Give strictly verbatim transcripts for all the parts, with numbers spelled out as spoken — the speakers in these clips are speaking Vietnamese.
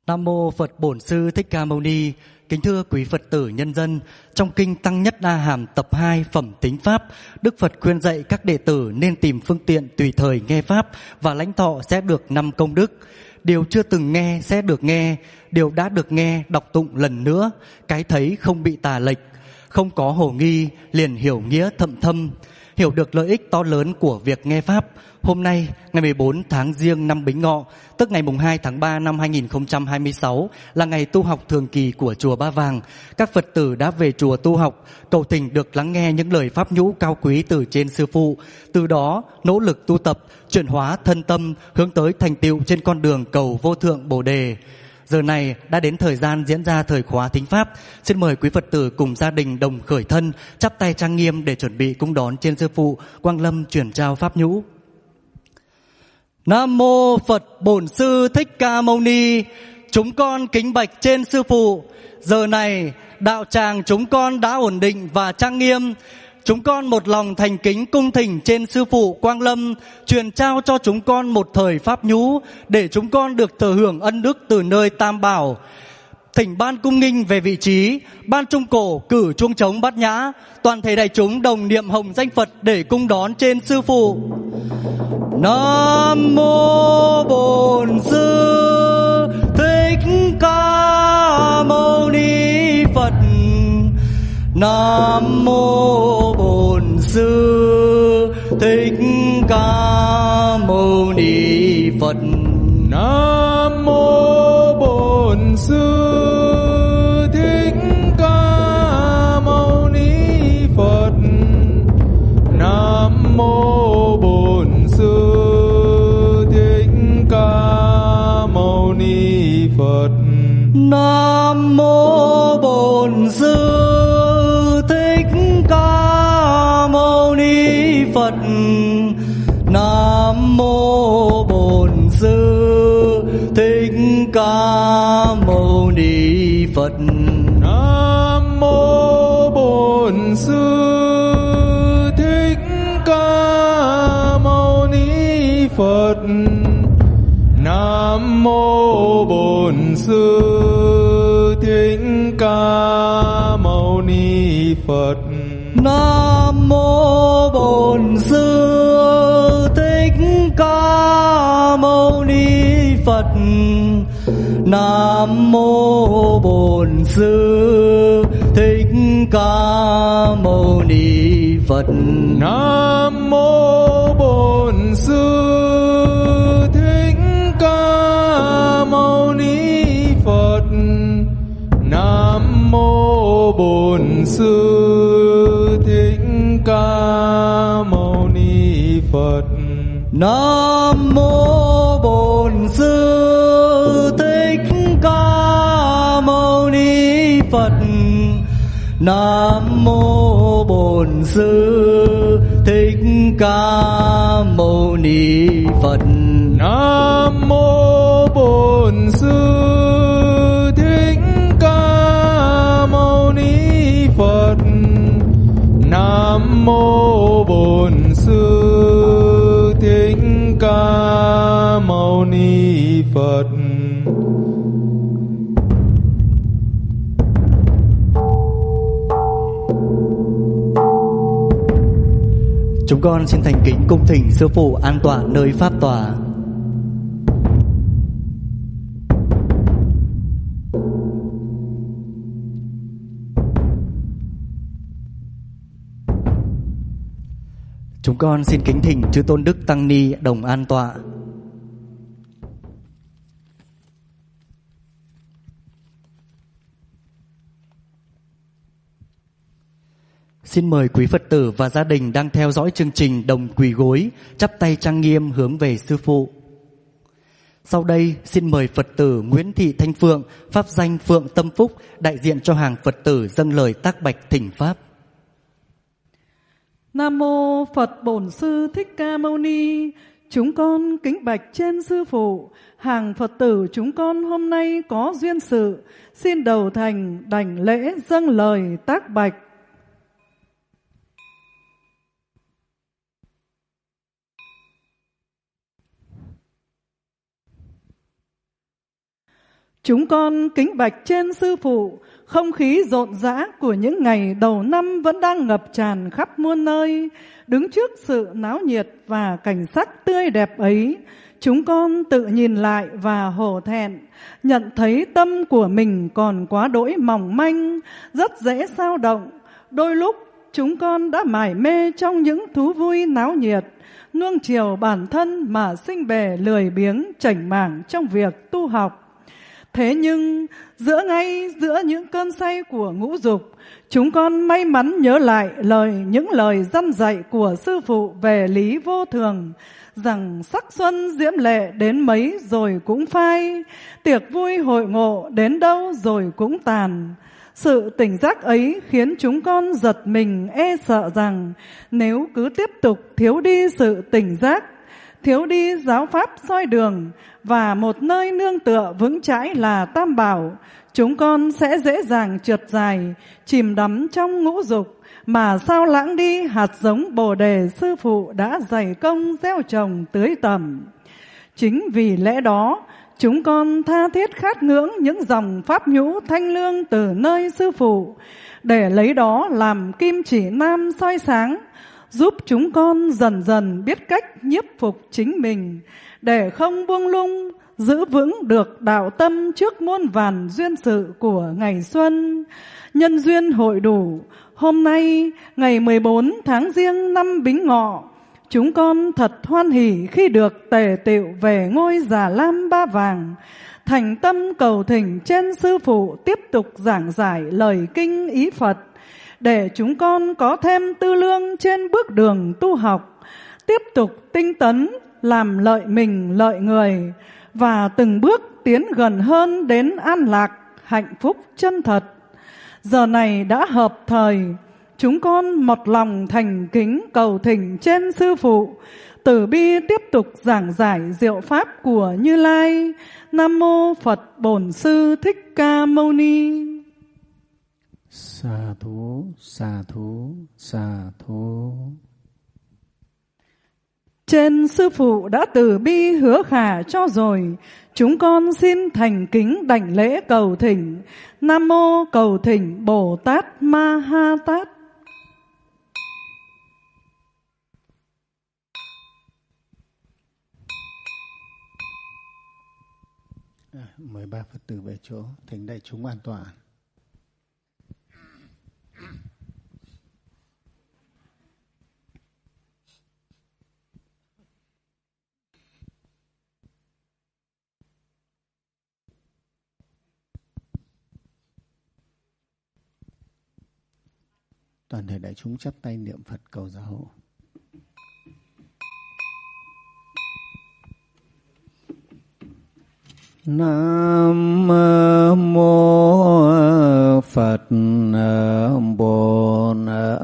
Nam mô Phật Bổn Sư Thích Ca Mâu Ni. Kính thưa quý Phật tử nhân dân, trong kinh Tăng Nhất A Hàm tập hai phẩm Tính Pháp, Đức Phật khuyên dạy các đệ tử nên tìm phương tiện tùy thời nghe Pháp và lãnh thọ sẽ được năm công đức. Điều chưa từng nghe sẽ được nghe, điều đã được nghe đọc tụng lần nữa, cái thấy không bị tà lệch, không có hồ nghi, liền hiểu nghĩa thậm thâm, hiểu được lợi ích to lớn của việc nghe Pháp. Hôm nay, ngày mười bốn tháng Giêng năm Bính Ngọ, tức ngày mùng hai tháng ba năm hai nghìn không trăm hai mươi sáu, là ngày tu học thường kỳ của chùa Ba Vàng. Các Phật tử đã về chùa tu học, cầu thỉnh được lắng nghe những lời pháp nhũ cao quý từ trên Sư Phụ. Từ đó, nỗ lực tu tập, chuyển hóa thân tâm, hướng tới thành tựu trên con đường cầu vô thượng Bồ Đề. Giờ này đã đến thời gian diễn ra thời khóa thính Pháp. Xin mời quý Phật tử cùng gia đình đồng khởi thân, chắp tay trang nghiêm để chuẩn bị cung đón trên Sư Phụ Quang Lâm chuyển trao pháp nhũ. Nam mô Phật Bổn Sư Thích Ca Mâu Ni. Chúng con kính bạch trên Sư Phụ. Giờ này đạo tràng chúng con đã ổn định và trang nghiêm. Chúng con một lòng thành kính cung thỉnh trên Sư Phụ Quang Lâm truyền trao cho chúng con một thời pháp nhũ để chúng con được thừa hưởng ân đức từ nơi Tam Bảo. Thỉnh ban cung nghinh về vị trí, ban trung cổ cử chuông trống bát nhã, toàn thể đại chúng đồng niệm hồng danh Phật để cung đón trên Sư Phụ. Nam mô Bổn Sư Thích Ca Mâu Ni Phật. Nam mô Bổn Sư Thích Ca Mâu Ni Phật. Nam mô Bổn Sư Thích Ca Mâu Ni Phật. Nam mô Bổn Sư Thích Ca Mâu Ni Phật. Nam mô Bổn Sư Thích Ca Mâu Ni Phật. Nam mô Bổn Sư Thích Ca Mâu Ni Phật. Nam mô Bổn Sư Thích Ca Mâu Ni Phật. Nam mô Bổn Sư Thích Ca Mâu Ni Phật. Nam mô Bổn Sư Thích Ca Mâu Ni Phật. Nam mô Bổn Sư Thích Ca Mâu Ni Phật. Nam mô Bổn Sư Thích Ca Mâu Ni Phật. Nam mô Bổn Sư Thích Ca Mâu Ni Phật. Nam mô Bổn Sư Thích Ca Mâu Ni Phật. Nam mô Bổn Sư Thích Ca Mâu Ni Phật. Nam mô Bổn Sư Thích Ca Mâu Ni Phật. Nam mô Bổn Sư Thích Ca Mâu Ni Phật. Chúng con xin thành kính cung thỉnh Sư Phụ an tọa nơi pháp tòa. Chúng con xin kính thỉnh chư tôn đức tăng ni đồng an tọa. Xin mời quý Phật tử và gia đình đang theo dõi chương trình đồng quỳ gối, chắp tay trang nghiêm hướng về Sư Phụ. Sau đây, xin mời Phật tử Nguyễn Thị Thanh Phượng, pháp danh Phượng Tâm Phúc, đại diện cho hàng Phật tử dâng lời tác bạch thỉnh Pháp. Nam mô Phật Bổn Sư Thích Ca Mâu Ni. Chúng con kính bạch trên Sư Phụ, hàng Phật tử chúng con hôm nay có duyên sự, xin đầu thành đảnh lễ dâng lời tác bạch. Chúng con kính bạch trên Sư Phụ, không khí rộn rã của những ngày đầu năm vẫn đang ngập tràn khắp muôn nơi. Đứng trước sự náo nhiệt và cảnh sắc tươi đẹp ấy, chúng con tự nhìn lại và hổ thẹn, nhận thấy tâm của mình còn quá đỗi mỏng manh, rất dễ xao động. Đôi lúc chúng con đã mải mê trong những thú vui náo nhiệt, nuông chiều bản thân mà sinh bề lười biếng chảnh mảng trong việc tu học. Thế nhưng giữa ngay giữa những cơn say của ngũ dục, chúng con may mắn nhớ lại lời những lời dăn dạy của Sư Phụ về lý vô thường, rằng sắc xuân diễm lệ đến mấy rồi cũng phai, tiệc vui hội ngộ đến đâu rồi cũng tàn. Sự tỉnh giác ấy khiến chúng con giật mình e sợ rằng nếu cứ tiếp tục thiếu đi sự tỉnh giác, thiếu đi giáo pháp soi đường và một nơi nương tựa vững chãi là Tam Bảo, chúng con sẽ dễ dàng trượt dài, chìm đắm trong ngũ dục, mà sao lãng đi hạt giống Bồ Đề Sư Phụ đã dày công gieo trồng tưới tầm. Chính vì lẽ đó, chúng con tha thiết khát ngưỡng những dòng pháp nhũ thanh lương từ nơi Sư Phụ, để lấy đó làm kim chỉ nam soi sáng, giúp chúng con dần dần biết cách nhiếp phục chính mình, để không buông lung, giữ vững được đạo tâm trước muôn vàn duyên sự của ngày xuân. Nhân duyên hội đủ, hôm nay ngày mười bốn tháng Giêng năm Bính Ngọ, chúng con thật hoan hỉ khi được tề tựu về ngôi Già Lam Ba Vàng, thành tâm cầu thỉnh trên Sư Phụ tiếp tục giảng giải lời kinh ý Phật, để chúng con có thêm tư lương trên bước đường tu học, tiếp tục tinh tấn làm lợi mình lợi người, và từng bước tiến gần hơn đến an lạc hạnh phúc chân thật. Giờ này đã hợp thời, chúng con một lòng thành kính cầu thỉnh trên Sư Phụ từ bi tiếp tục giảng giải diệu pháp của Như Lai. Nam mô Phật Bổn Sư Thích Ca Mâu Ni. Sa thú, sa thú, sa thú. Trên Sư Phụ đã từ bi hứa khả cho rồi, chúng con xin thành kính đảnh lễ cầu thỉnh. Nam mô cầu thỉnh Bồ Tát Ma Ha Tát. À, mời ba Phật tử về chỗ, thỉnh đại chúng an toàn. Toàn thể đại chúng chắp tay niệm Phật cầu gia hộ. Nam mô Phật Bổn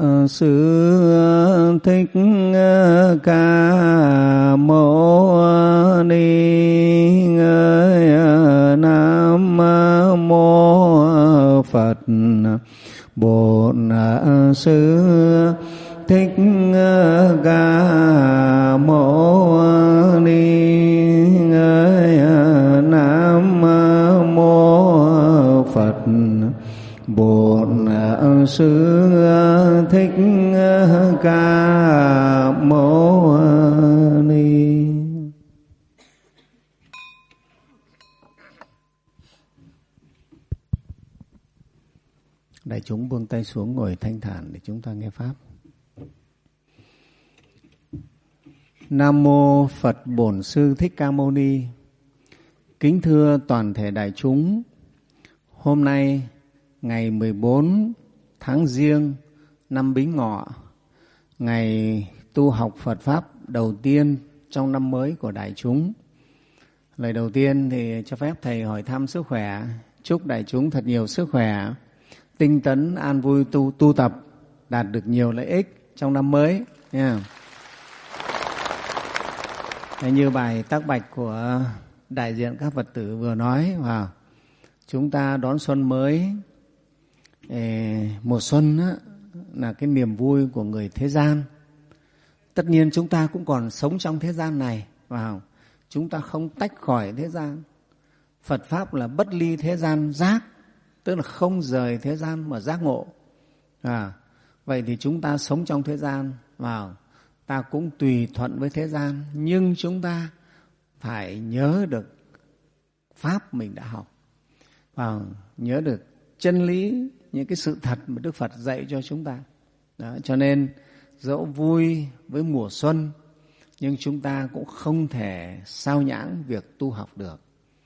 Sư Thích Ca Mâu Ni. Nam mô Phật Bổn Sư Thích Ca Mâu Ni. Nam mô Phật Bổn Sư Thích Ca Mâu Ni. Đại chúng buông tay xuống ngồi thanh thản để chúng ta nghe Pháp. Nam mô Phật Bổn Sư Thích Ca Mâu Ni. Kính thưa toàn thể đại chúng, hôm nay ngày mười bốn tháng Giêng năm Bính Ngọ, ngày tu học Phật Pháp đầu tiên trong năm mới của đại chúng. Lời đầu tiên thì cho phép Thầy hỏi thăm sức khỏe, chúc đại chúng thật nhiều sức khỏe, tinh tấn, an vui tu, tu tập, đạt được nhiều lợi ích trong năm mới. Yeah. Như bài tác bạch của đại diện các Phật tử vừa nói, wow, chúng ta đón xuân mới. Mùa xuân á, là cái niềm vui của người thế gian. Tất nhiên chúng ta cũng còn sống trong thế gian này, wow, chúng ta không tách khỏi thế gian, Phật Pháp là bất ly thế gian giác, tức là không rời thế gian mà giác ngộ. À, vậy thì chúng ta sống trong thế gian, vào ta cũng tùy thuận với thế gian, nhưng chúng ta phải nhớ được Pháp mình đã học, và nhớ được chân lý, những cái sự thật mà Đức Phật dạy cho chúng ta. Đó, cho nên dẫu vui với mùa xuân, nhưng chúng ta cũng không thể sao nhãng việc tu học được.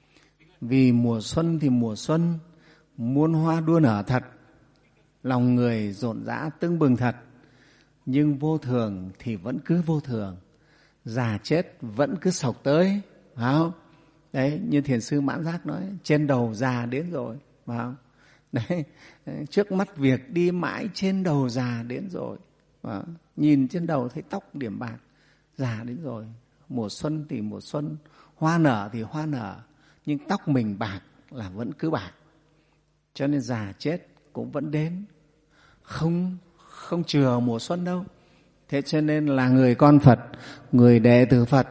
Vì mùa xuân thì mùa xuân, muôn hoa đua nở thật, lòng người rộn rã tưng bừng thật, nhưng vô thường thì vẫn cứ vô thường, già chết vẫn cứ sộc tới, phải không? Đấy, như Thiền sư Mãn Giác nói, trên đầu già đến rồi, phải không? Đấy, trước mắt việc đi mãi trên đầu già đến rồi. Đó, nhìn trên đầu thấy tóc điểm bạc, già đến rồi. Mùa xuân thì mùa xuân, hoa nở thì hoa nở, nhưng tóc mình bạc là vẫn cứ bạc. Cho nên già chết cũng vẫn đến, không không chừa mùa xuân đâu. Thế cho nên là người con Phật, người đệ tử Phật,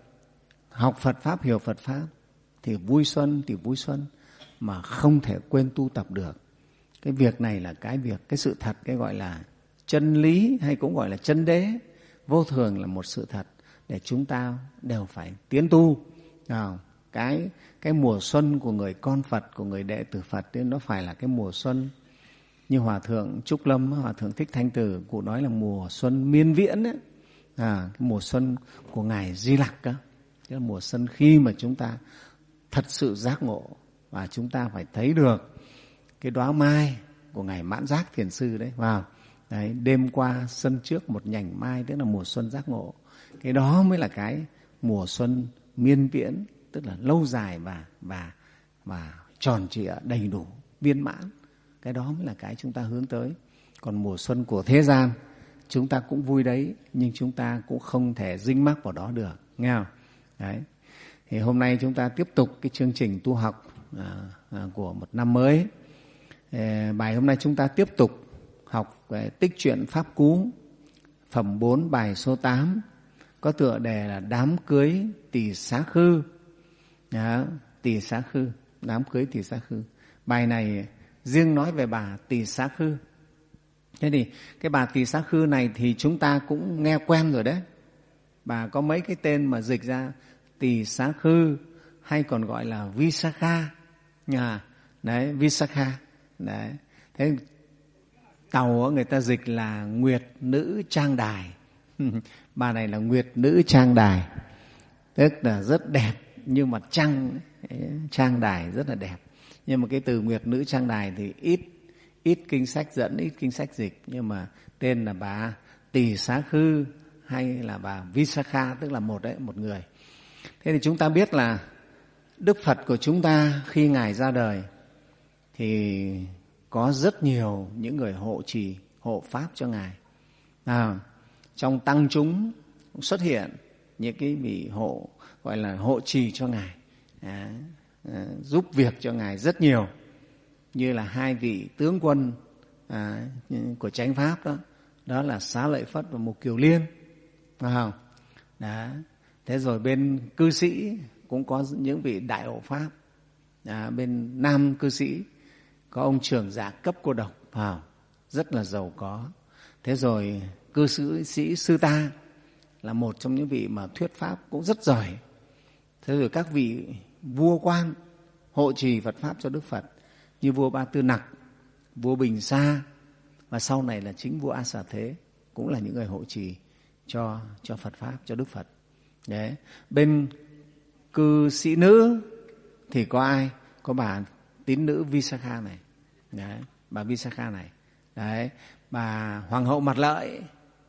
học Phật Pháp, hiểu Phật Pháp thì vui xuân thì vui xuân, mà không thể quên tu tập được. Cái việc này là cái việc, cái sự thật, cái gọi là chân lý hay cũng gọi là chân đế. Vô thường là một sự thật để chúng ta đều phải tiến tu. À, cái, cái mùa xuân của người con Phật, của người đệ tử Phật nên nó phải là cái mùa xuân. Như Hòa Thượng Trúc Lâm, Hòa Thượng Thích Thanh Tử, cụ nói là mùa xuân miên viễn ấy. À, cái mùa xuân của Ngài Di Lặc đó. Cái mùa xuân khi mà chúng ta thật sự giác ngộ, và chúng ta phải thấy được cái đóa mai của Ngài Mãn Giác Thiền Sư đấy, vào đấy, đêm qua sân trước một nhành mai, tức là mùa xuân giác ngộ. Cái đó mới là cái mùa xuân miên viễn, tức là lâu dài và và và tròn trịa, đầy đủ, viên mãn. Cái đó mới là cái chúng ta hướng tới. Còn mùa xuân của thế gian chúng ta cũng vui đấy, nhưng chúng ta cũng không thể dính mắc vào đó được, nghe không? Đấy. Thì hôm nay chúng ta tiếp tục cái chương trình tu học à, à, của một năm mới. À, bài hôm nay chúng ta tiếp tục học về tích truyện Pháp Cú, phẩm bốn, bài số tám, có tựa đề là đám cưới Tỳ Xá Khư. Đó, Tỳ Xá Khư, đám cưới Tỳ Xá Khư. Bài này riêng nói về bà Tỳ Xá Khư. Thế thì cái bà Tỳ Xá Khư này thì chúng ta cũng nghe quen rồi đấy. Bà có mấy cái tên mà dịch ra: Tỳ Xá Khư, hay còn gọi là Visakha. À, đấy, Visakha. Đấy. Thế tàu người ta dịch là Nguyệt Nữ Trang Đài. Bà này là Nguyệt Nữ Trang Đài, tức là rất đẹp như mặt trăng. Trang Đài rất là đẹp. Nhưng mà cái từ Nguyệt Nữ Trang Đài thì ít ít kinh sách dẫn, ít kinh sách dịch. Nhưng mà tên là bà Tỳ Xá Khư hay là bà Visakha, tức là một đấy, một người. Thế thì chúng ta biết là Đức Phật của chúng ta khi Ngài ra đời thì có rất nhiều những người hộ trì, hộ Pháp cho Ngài. À, trong tăng chúng xuất hiện những cái vị hộ, gọi là hộ trì cho Ngài, à, à, giúp việc cho Ngài rất nhiều. Như là hai vị tướng quân à, của chánh Pháp đó, đó là Xá Lợi Phất và Mục Kiều Liên. Phải không? Đó. Thế rồi bên cư sĩ cũng có những vị đại hộ Pháp. À, bên nam cư sĩ có ông Trưởng Giả Cấp Cô Độc, vào rất là giàu có. Thế rồi cư sĩ Sư Ta là một trong những vị mà thuyết Pháp cũng rất giỏi. Thế rồi các vị vua quan hộ trì Phật Pháp cho Đức Phật, như vua Ba Tư Nặc, vua Bình Sa, và sau này là chính vua A Xà Thế, cũng là những người hộ trì cho, cho Phật Pháp, cho Đức Phật. Đấy. Bên cư sĩ nữ thì có ai? Có bà tín nữ Visakha này. Đấy, bà Visakha này. Đấy, bà Hoàng hậu Mặt Lợi,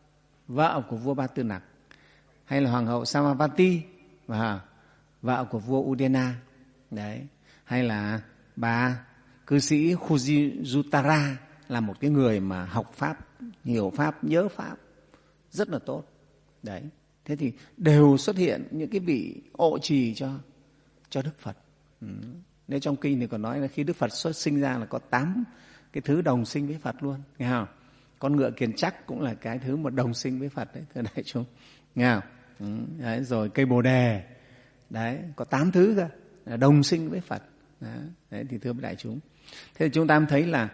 vợ của vua Ba Tư Nặc, hay là Hoàng hậu Samavati, và vợ của vua Udena. Đấy, hay là bà cư sĩ Khujutara, là một cái người mà học Pháp, hiểu Pháp, nhớ Pháp rất là tốt. Đấy. Thế thì đều xuất hiện những cái vị hộ trì cho, cho Đức Phật. Ừ. Nếu trong kinh thì còn nói là khi Đức Phật xuất sinh ra là có tám cái thứ đồng sinh với Phật luôn. Nghe không? Con ngựa kiền chắc cũng là cái thứ mà đồng sinh với Phật đấy, thưa đại chúng. Nghe không? Ừ. Đấy, rồi cây bồ đề, đấy, có tám thứ cơ, là đồng sinh với Phật. Đó. Đấy, thì thưa với đại chúng, thế thì chúng ta thấy là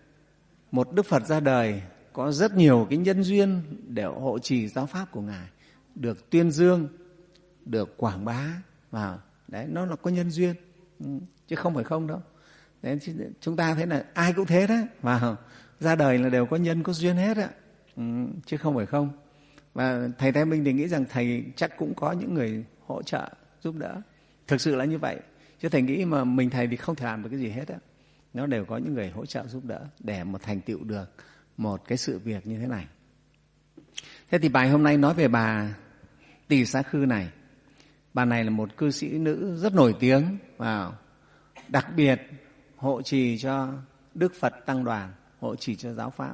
một Đức Phật ra đời có rất nhiều cái nhân duyên để hộ trì giáo pháp của Ngài, được tuyên dương, được quảng bá vào. Đấy, nó là có nhân duyên, chứ không phải không đâu. Đấy, chúng ta thấy là ai cũng thế đấy, vào ra đời là đều có nhân có duyên hết á, ừ, chứ không phải không. Và thầy Thái Minh thì nghĩ rằng thầy chắc cũng có những người hỗ trợ giúp đỡ, thực sự là như vậy. Chứ thầy nghĩ mà mình thầy thì không thể làm được cái gì hết á, nó đều có những người hỗ trợ giúp đỡ để một thành tựu được một cái sự việc như thế này. Thế thì bài hôm nay nói về bà Tỳ Xá Khư này. Bà này là một cư sĩ nữ rất nổi tiếng, wow, đặc biệt hộ trì cho Đức Phật Tăng đoàn, hộ trì cho giáo pháp.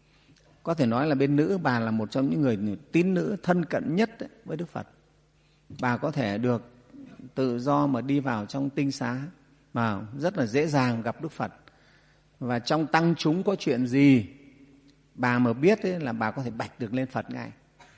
Có thể nói là bên nữ bà là một trong những người tín nữ thân cận nhất với Đức Phật. Bà có thể được tự do mà đi vào trong tinh xá, mà rất là dễ dàng gặp Đức Phật. Và trong tăng chúng có chuyện gì, bà mà biết ấy, là bà có thể bạch được lên Phật ngay.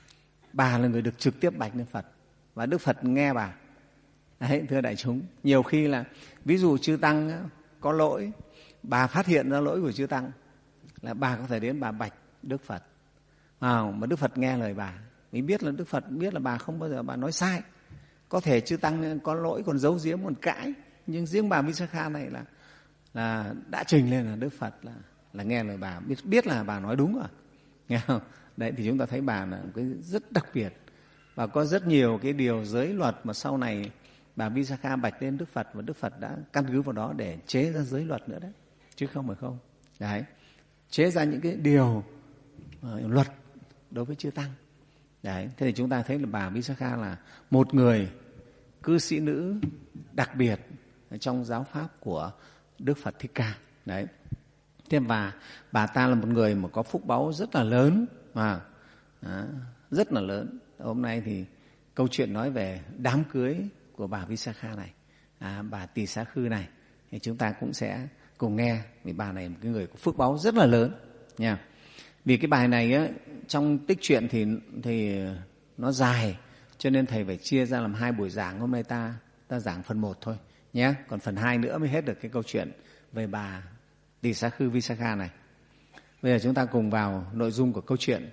Bà là người được trực tiếp bạch lên Phật, và Đức Phật nghe bà. Đấy, thưa đại chúng, nhiều khi là ví dụ chư tăng có lỗi, bà phát hiện ra lỗi của chư tăng, là bà có thể đến bà bạch Đức Phật, à, mà Đức Phật nghe lời bà. Mình biết là Đức Phật biết là bà không bao giờ bà nói sai. Có thể chư tăng có lỗi còn giấu giếm còn cãi, nhưng riêng bà Visakha này là là đã trình lên là Đức Phật là là nghe lời bà, biết biết là bà nói đúng rồi, nghe không? Đấy, thì chúng ta thấy bà là một cái rất đặc biệt, và có rất nhiều cái điều giới luật mà sau này bà Visakha bạch lên Đức Phật, và Đức Phật đã căn cứ vào đó để chế ra giới luật nữa đấy, chứ không phải không. Đấy, chế ra những cái điều uh, luật đối với chư tăng. Đấy, thế thì chúng ta thấy là bà Visakha là một người cư sĩ nữ đặc biệt trong giáo pháp của Đức Phật Thích Ca. Đấy, thế và bà ta là một người mà có phúc báu rất là lớn, mà à, rất là lớn. Hôm nay thì câu chuyện nói về đám cưới của bà Visakha này, à, bà Tỳ Xá Khư này, thì chúng ta cũng sẽ cùng nghe. Vì bà này một cái người có phước báu rất là lớn nha. Vì cái bài này á, trong tích truyện thì thì nó dài, cho nên thầy phải chia ra làm hai buổi giảng. Hôm nay ta ta giảng phần một thôi nhé, còn phần hai nữa mới hết được cái câu chuyện về bà Tỳ Xá Khư Visakha này. Bây giờ chúng ta cùng vào nội dung của câu chuyện.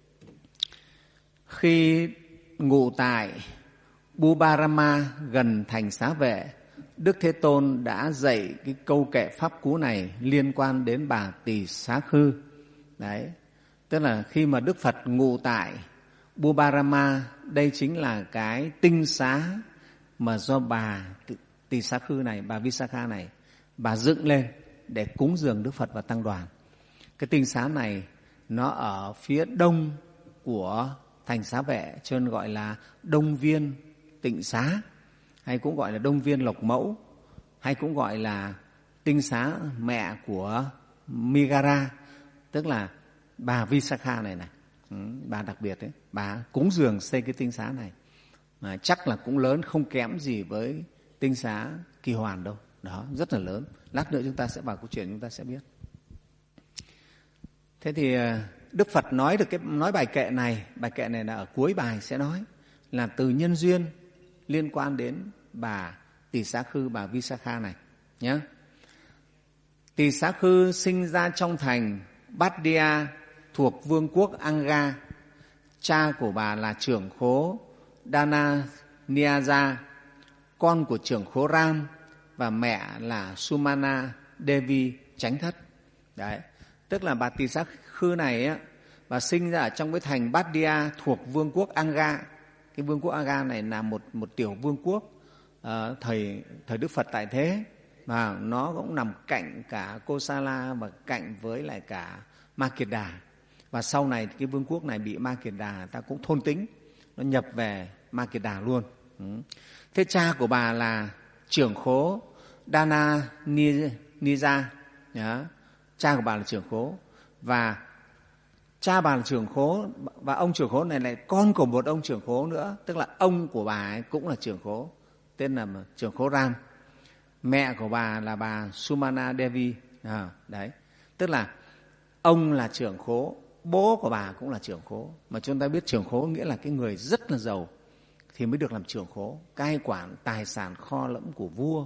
Khi ngụ tại Bubarama gần thành Xá Vệ, Đức Thế Tôn đã dạy cái câu kệ pháp cú này liên quan đến bà Tỳ Xá Khư. Đấy, tức là khi mà Đức Phật ngụ tại Bubarama, đây chính là cái tinh xá mà do bà Tỳ Xá Khư này, bà Visakha này, bà dựng lên để cúng dường Đức Phật và Tăng đoàn. Cái tinh xá này nó ở phía đông của thành Xá Vệ, cho nên gọi là Đông Viên Tịnh Xá, hay cũng gọi là Đông Viên Lộc Mẫu, hay cũng gọi là tinh xá mẹ của Migara, tức là bà Visakha này này, ừ, bà đặc biệt đấy, bà cúng dường xây cái tinh xá này, mà chắc là cũng lớn, không kém gì với tinh xá Kỳ Hoàn đâu. Đó, rất là lớn. Lát nữa chúng ta sẽ vào câu chuyện chúng ta sẽ biết. Thế thì Đức Phật nói được cái nói bài kệ này, bài kệ này là ở cuối bài sẽ nói, là từ nhân duyên liên quan đến bà Tỳ Xá Khư, bà Visakha này nhé. Tỳ Xá Khư sinh ra trong thành Bhatia thuộc vương quốc Anga. Cha của bà là trưởng khố Dana Niaja, con của trưởng khố Ram, và mẹ là Sumana Devi Chánh Thất. Đấy, tức là bà Tỳ Xá Khư này á, bà sinh ra ở trong cái thành Bhatia thuộc vương quốc Anga. Cái vương quốc Anga này là một một tiểu vương quốc uh, thời thời Đức Phật tại thế, mà nó cũng nằm cạnh cả Kosala và cạnh với lại cả Ma Kiệt Đà. Và sau này cái vương quốc này bị Ma Kiệt Đà ta cũng thôn tính, nó nhập về Ma Kiệt Đà luôn. Ừ. Thế cha của bà là trưởng khố Dana Nija, cha của bà là trưởng khố, và cha bà là trưởng khố, và ông trưởng khố này lại con của một ông trưởng khố nữa, tức là ông của bà ấy cũng là trưởng khố, tên là trưởng khố Ram. Mẹ của bà là bà Sumana Devi. À, đấy, tức là ông là trưởng khố, bố của bà cũng là trưởng khố. Mà chúng ta biết trưởng khố nghĩa là cái người rất là giàu thì mới được làm trưởng khố, cai quản tài sản kho lẫm của vua,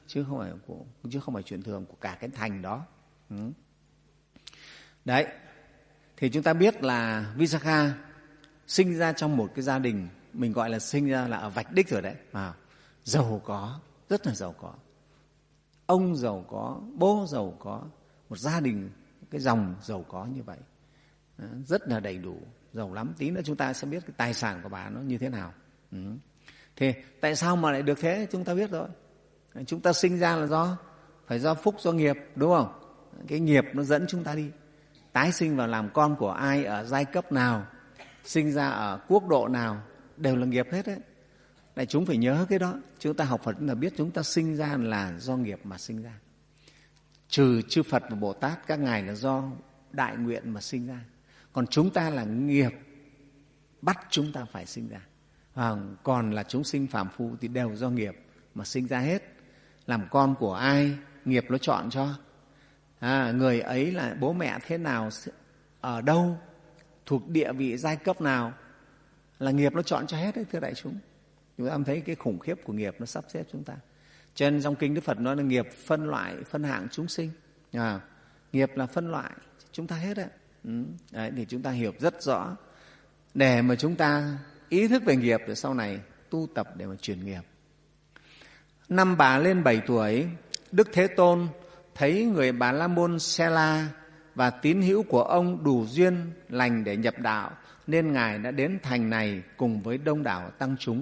chứ không phải của, chứ không phải chuyện thường của cả cái thành đó. Ừ. Đấy, thì chúng ta biết là Visakha sinh ra trong một cái gia đình, mình gọi là sinh ra là ở vạch đích rồi đấy, à, giàu có, rất là giàu có. Ông giàu có, bố giàu có, một gia đình, cái dòng giàu có như vậy, rất là đầy đủ, giàu lắm. Tí nữa chúng ta sẽ biết cái tài sản của bà nó như thế nào. Ừ. Thì tại sao mà lại được thế? Chúng ta biết rồi. Chúng ta sinh ra là do, phải do phúc, do nghiệp, đúng không? Cái nghiệp nó dẫn chúng ta đi. Tái sinh vào làm con của ai, ở giai cấp nào, sinh ra ở quốc độ nào, đều là nghiệp hết đấy. Đại chúng phải nhớ cái đó. Chúng ta học Phật là biết chúng ta sinh ra là do nghiệp mà sinh ra. Trừ chư Phật và Bồ Tát, các ngài là do đại nguyện mà sinh ra. Còn chúng ta là nghiệp bắt chúng ta phải sinh ra. À, còn là chúng sinh phàm phu thì đều do nghiệp mà sinh ra hết. Làm con của ai, nghiệp nó chọn cho. À, người ấy là bố mẹ thế nào, ở đâu, thuộc địa vị giai cấp nào, là nghiệp nó chọn cho hết đấy, thưa đại chúng. Chúng ta thấy cái khủng khiếp của nghiệp nó sắp xếp chúng ta. Cho nên trong kinh Đức Phật nói là nghiệp phân loại, phân hạng chúng sinh. À, nghiệp là phân loại chúng ta hết đấy. Ừ. Đấy, thì chúng ta hiểu rất rõ để mà chúng ta ý thức về nghiệp rồi sau này tu tập để mà chuyển nghiệp. Năm bà lên bảy tuổi, Đức Thế Tôn thấy người Bà La Môn Sela và tín hữu của ông đủ duyên lành để nhập đạo, nên ngài đã đến thành này cùng với đông đảo tăng chúng.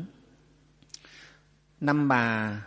Năm bà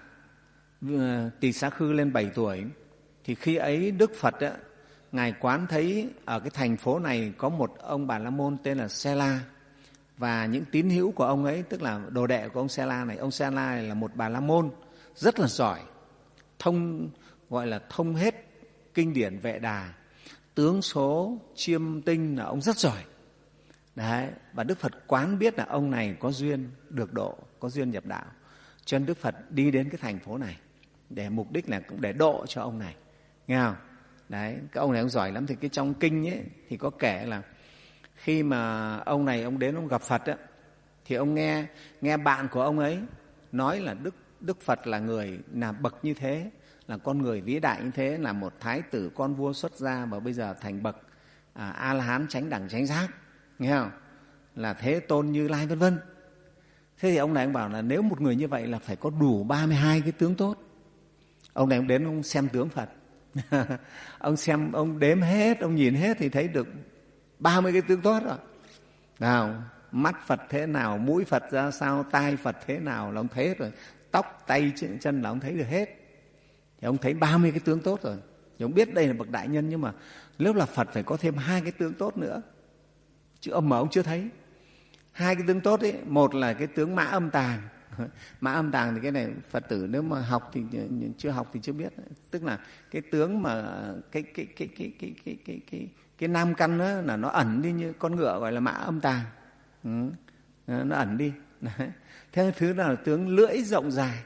Tỳ Xá Khư lên bảy tuổi thì khi ấy Đức Phật á, ngài quán thấy ở cái thành phố này có một ông Bà La Môn tên là Sela, và những tín hữu của ông ấy, tức là đồ đệ của ông Sela này. Ông Sela này là một Bà La Môn rất là giỏi, thông gọi là thông hết kinh điển Vệ Đà, tướng số chiêm tinh là ông rất giỏi. Đấy, và Đức Phật quán biết là ông này có duyên được độ, có duyên nhập đạo. Cho nên Đức Phật đi đến cái thành phố này để mục đích là cũng để độ cho ông này. Nghe không? Đấy, cái ông này ông giỏi lắm. Thì cái trong kinh ấy thì có kể là khi mà ông này ông đến ông gặp Phật á, thì ông nghe nghe bạn của ông ấy nói là Đức Đức Phật là người là bậc như thế, là con người vĩ đại như thế, là một thái tử con vua xuất gia mà bây giờ thành bậc à, A La Hán chánh đẳng chánh giác, nghe không? Là Thế Tôn Như Lai vân vân. Thế thì ông này ông bảo là nếu một người như vậy là phải có đủ ba mươi hai cái tướng tốt. Ông này ông đến ông xem tướng Phật. Ông xem, ông đếm hết, ông nhìn hết thì thấy được ba mươi cái tướng tốt rồi. Nào, mắt Phật thế nào, mũi Phật ra sao, tai Phật thế nào là ông thấy hết rồi. Tóc, tay, chân là ông thấy được hết. Thì ông thấy ba mươi cái tướng tốt rồi. Thì ông biết đây là bậc đại nhân, nhưng mà nếu là Phật phải có thêm hai cái tướng tốt nữa. Chứ ông mà ông chưa thấy. Hai cái tướng tốt ấy, một là cái tướng Mã Âm Tàng. Mã Âm Tàng thì cái này Phật tử nếu mà học thì chưa học thì chưa biết. Tức là cái tướng mà cái cái cái cái cái cái cái cái cái nam căn đó là nó ẩn đi như con ngựa, gọi là Mã Âm Tàng. Ừ. Nó ẩn đi. Đấy. Thế thứ là tướng lưỡi rộng dài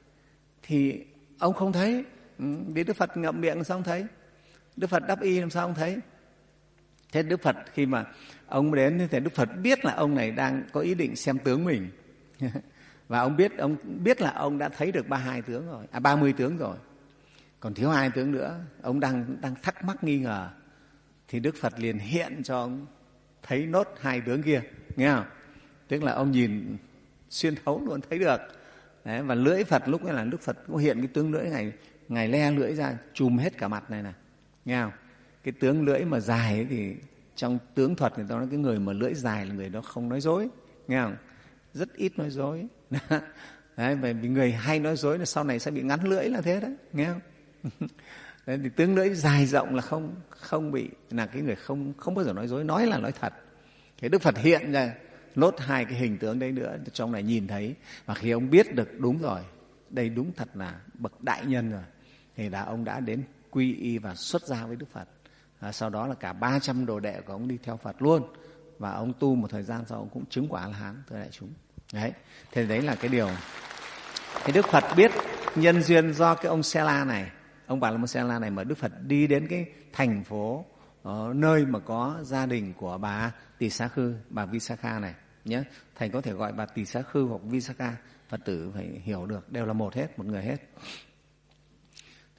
thì ông không thấy. Ừ. Vì Đức Phật ngậm miệng sao không thấy? Đức Phật đắp y làm sao không thấy? Thế Đức Phật khi mà ông đến thì Đức Phật biết là ông này đang có ý định xem tướng mình. Và ông biết ông biết là ông đã thấy được ba mươi hai tướng rồi, à ba mươi tướng rồi. Còn thiếu hai tướng nữa, ông đang đang thắc mắc nghi ngờ. Thì Đức Phật liền hiện cho ông thấy nốt hai tướng kia, nghe không? Tức là ông nhìn xuyên thấu luôn thấy được. Đấy, và lưỡi Phật lúc ấy là Đức Phật có hiện cái tướng lưỡi này, ngài le lưỡi ra chùm hết cả mặt này này, nghe không? Cái tướng lưỡi mà dài ấy thì trong tướng thuật người ta nói cái người mà lưỡi dài là người đó không nói dối, nghe không? Rất ít nói dối. Đấy, bởi vì người hay nói dối là sau này sẽ bị ngắn lưỡi là thế đấy, nghe không? Đấy, thì tướng lưỡi dài rộng là không không bị, là cái người không không bao giờ nói dối, nói là nói thật. Thế Đức Phật hiện ra nốt hai cái hình tướng đấy nữa, trong này nhìn thấy. Và khi ông biết được đúng rồi, đây đúng thật là bậc đại nhân rồi, thì đã ông đã đến quy y và xuất gia với Đức Phật. À, sau đó là cả ba trăm đồ đệ của ông đi theo Phật luôn. Và ông tu một thời gian sau ông cũng chứng quả A-la-hán, thưa đại chúng. Đấy, thế đấy là cái điều. Thì Đức Phật biết nhân duyên do cái ông Sela này, ông Bà La Môn Sela này mà Đức Phật đi đến cái thành phố ở nơi mà có gia đình của bà Tỳ Xá Khư, bà Visakha này nhé. Thầy có thể gọi bà Tỳ Xá Khư hoặc Visakha, Phật tử phải hiểu được đều là một hết, một người hết.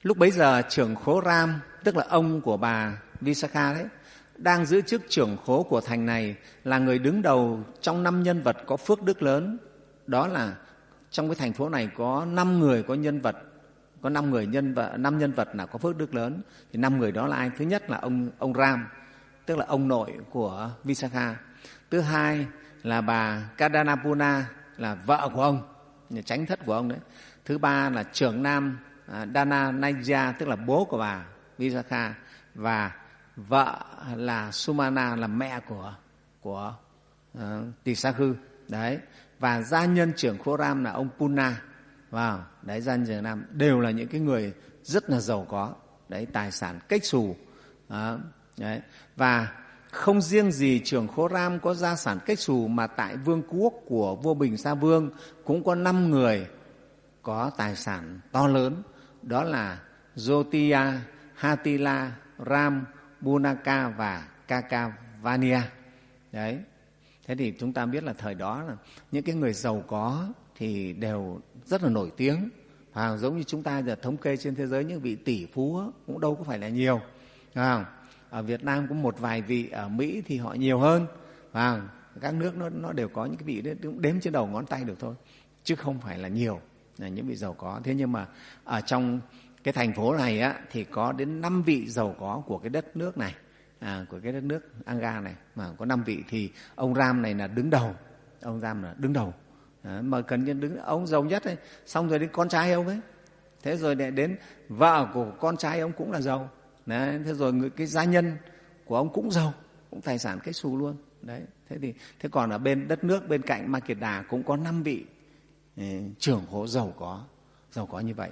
Lúc bấy giờ trưởng khố Ram, tức là ông của bà Visakha đấy, đang giữ chức trưởng khố của thành này, là người đứng đầu trong năm nhân vật có phước đức lớn. Đó là trong cái thành phố này có năm người có nhân vật, có năm người nhân vật, năm nhân vật là có phước đức lớn. Thì năm người đó là ai? Thứ nhất là ông ông Ram, tức là ông nội của Visakha. Thứ hai là bà Kadanapuna, là vợ của ông, chánh thất của ông đấy. Thứ ba là trưởng nam Dananaya, tức là bố của bà Visakha, và vợ là Sumana, là mẹ của của uh, Tỳ Sa Khư đấy. Và gia nhân trưởng khố Ram là ông Puna. Wow, đấy, gia nhân trưởng Ram đều là những cái người rất là giàu có đấy, tài sản cách xù đó, đấy. Và không riêng gì trưởng khố Ram có gia sản cách xù, mà tại vương quốc của vua Bình Sa Vương cũng có năm người có tài sản to lớn. Đó là Jyotiya, Hatila, Ram, Bunaka và Kakavania. Đấy. Thế thì chúng ta biết là thời đó là những cái người giàu có thì đều rất là nổi tiếng. À, giống như chúng ta giờ thống kê trên thế giới những vị tỷ phú cũng đâu có phải là nhiều. À, ở Việt Nam cũng một vài vị, ở Mỹ thì họ nhiều hơn. À, các nước nó, nó đều có những cái vị đấy, đếm trên đầu ngón tay được thôi, chứ không phải là nhiều là những vị giàu có. Thế nhưng mà ở trong cái thành phố này á, thì có đến năm vị giàu có của cái đất nước này, à, của cái đất nước Anga này, mà có năm vị thì ông Ram này là đứng đầu, ông Ram là đứng đầu. À, mà cần nhiên đứng ông giàu nhất ấy, xong rồi đến con trai ông ấy, thế rồi đến vợ của con trai ông cũng là giàu. Đấy, thế rồi người, cái gia nhân của ông cũng giàu, cũng tài sản cách xù luôn. Đấy, thế thì thế còn ở bên đất nước bên cạnh Makeda cũng có năm vị eh, trưởng khố giàu có, giàu có như vậy.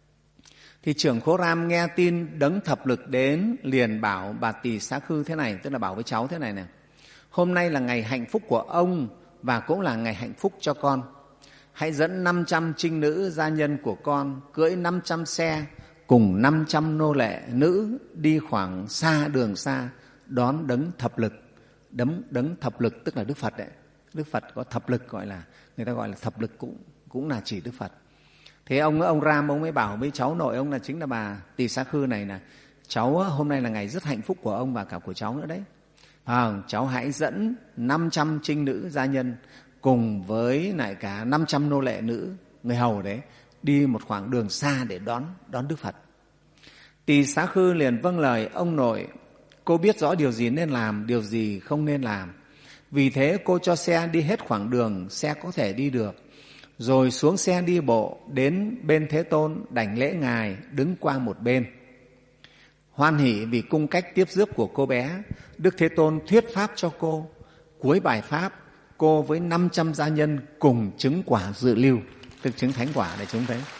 Thì trưởng khố Ram nghe tin đấng thập lực đến, liền bảo bà Tỳ Sa Khư thế này, tức là bảo với cháu thế này này: hôm nay là ngày hạnh phúc của ông và cũng là ngày hạnh phúc cho con. Hãy dẫn năm trăm trinh nữ gia nhân của con cưỡi năm trăm xe cùng năm trăm nô lệ nữ đi khoảng xa đường xa đón đấng thập lực. Đấng đấng thập lực tức là Đức Phật đấy. Đức Phật có thập lực, gọi là người ta gọi là thập lực, cũng cũng là chỉ Đức Phật. Thế ông ông Ram ông mới bảo với cháu nội ông là chính là bà Tỳ Sa Khư này là: cháu hôm nay là ngày rất hạnh phúc của ông và cả của cháu nữa đấy. À, cháu hãy dẫn năm trăm trinh nữ gia nhân cùng với lại cả năm trăm nô lệ nữ, người hầu đấy, đi một khoảng đường xa để đón đón Đức Phật. Tỳ Sa Khư liền vâng lời: ông nội, cô biết rõ điều gì nên làm, điều gì không nên làm. Vì thế cô cho xe đi hết khoảng đường xe có thể đi được, rồi xuống xe đi bộ đến bên Thế Tôn, đảnh lễ Ngài, đứng qua một bên. Hoan hỉ vì cung cách tiếp rước của cô bé, Đức Thế Tôn thuyết pháp cho cô. Cuối bài pháp, cô với năm trăm gia nhân cùng chứng quả dự lưu, tức chứng thánh quả để chúng thấy.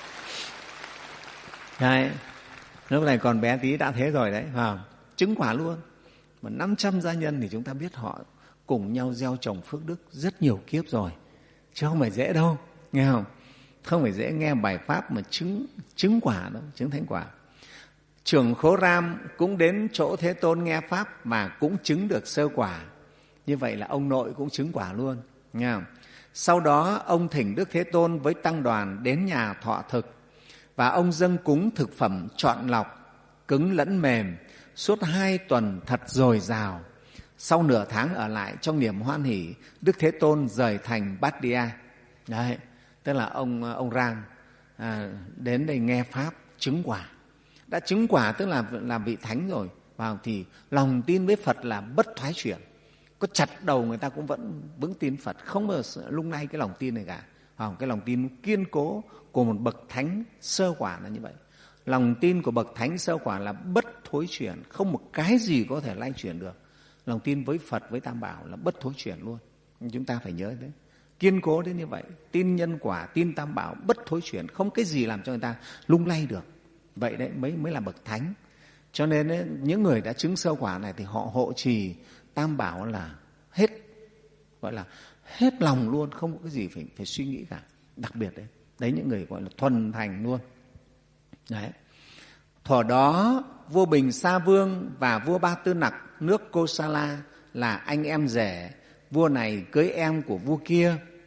Đấy, lúc này còn bé tí đã thế rồi đấy, phải không? Chứng quả luôn. Mà năm trăm gia nhân thì chúng ta biết họ cùng nhau gieo trồng phước đức rất nhiều kiếp rồi, chứ không phải dễ đâu, nghe không? Không phải dễ nghe bài pháp mà chứng chứng quả đâu, chứng thánh quả. Trưởng khố Ram cũng đến chỗ Thế Tôn nghe pháp mà cũng chứng được sơ quả. Như vậy là ông nội cũng chứng quả luôn, nghe không? Sau đó ông thỉnh Đức Thế Tôn với tăng đoàn đến nhà thọ thực, và ông dâng cúng thực phẩm chọn lọc, cứng lẫn mềm, suốt hai tuần thật dồi dào. Sau nửa tháng ở lại trong niềm hoan hỷ, Đức Thế Tôn rời thành Bát Đia. Đấy, tức là ông ông Ram à, đến đây nghe pháp chứng quả. Đã chứng quả tức là là vị thánh rồi, vào thì lòng tin với Phật là bất thoái chuyển. Có chặt đầu người ta cũng vẫn vững tin Phật, không bao giờ lung lay cái lòng tin này cả. À, cái lòng tin kiên cố của một bậc thánh sơ quả là như vậy. Lòng tin của bậc thánh sơ quả là bất thối chuyển, không một cái gì có thể lay chuyển được. Lòng tin với Phật, với Tam Bảo là bất thối chuyển luôn. Chúng ta phải nhớ đấy. Kiên cố đến như vậy, tin nhân quả, tin Tam Bảo, bất thối chuyển, không cái gì làm cho người ta lung lay được. Vậy đấy mới mới là bậc thánh. Cho nên ấy, những người đã chứng sơ quả này thì họ hộ trì Tam Bảo là hết, gọi là hết lòng luôn, không có cái gì phải phải suy nghĩ cả. Đặc biệt đấy, đấy những người gọi là thuần thành luôn. Đấy. Thuở đó vua Bình Sa Vương và vua Ba Tư Nặc nước Kosala là anh em rể. Vua này cưới em của vua kia.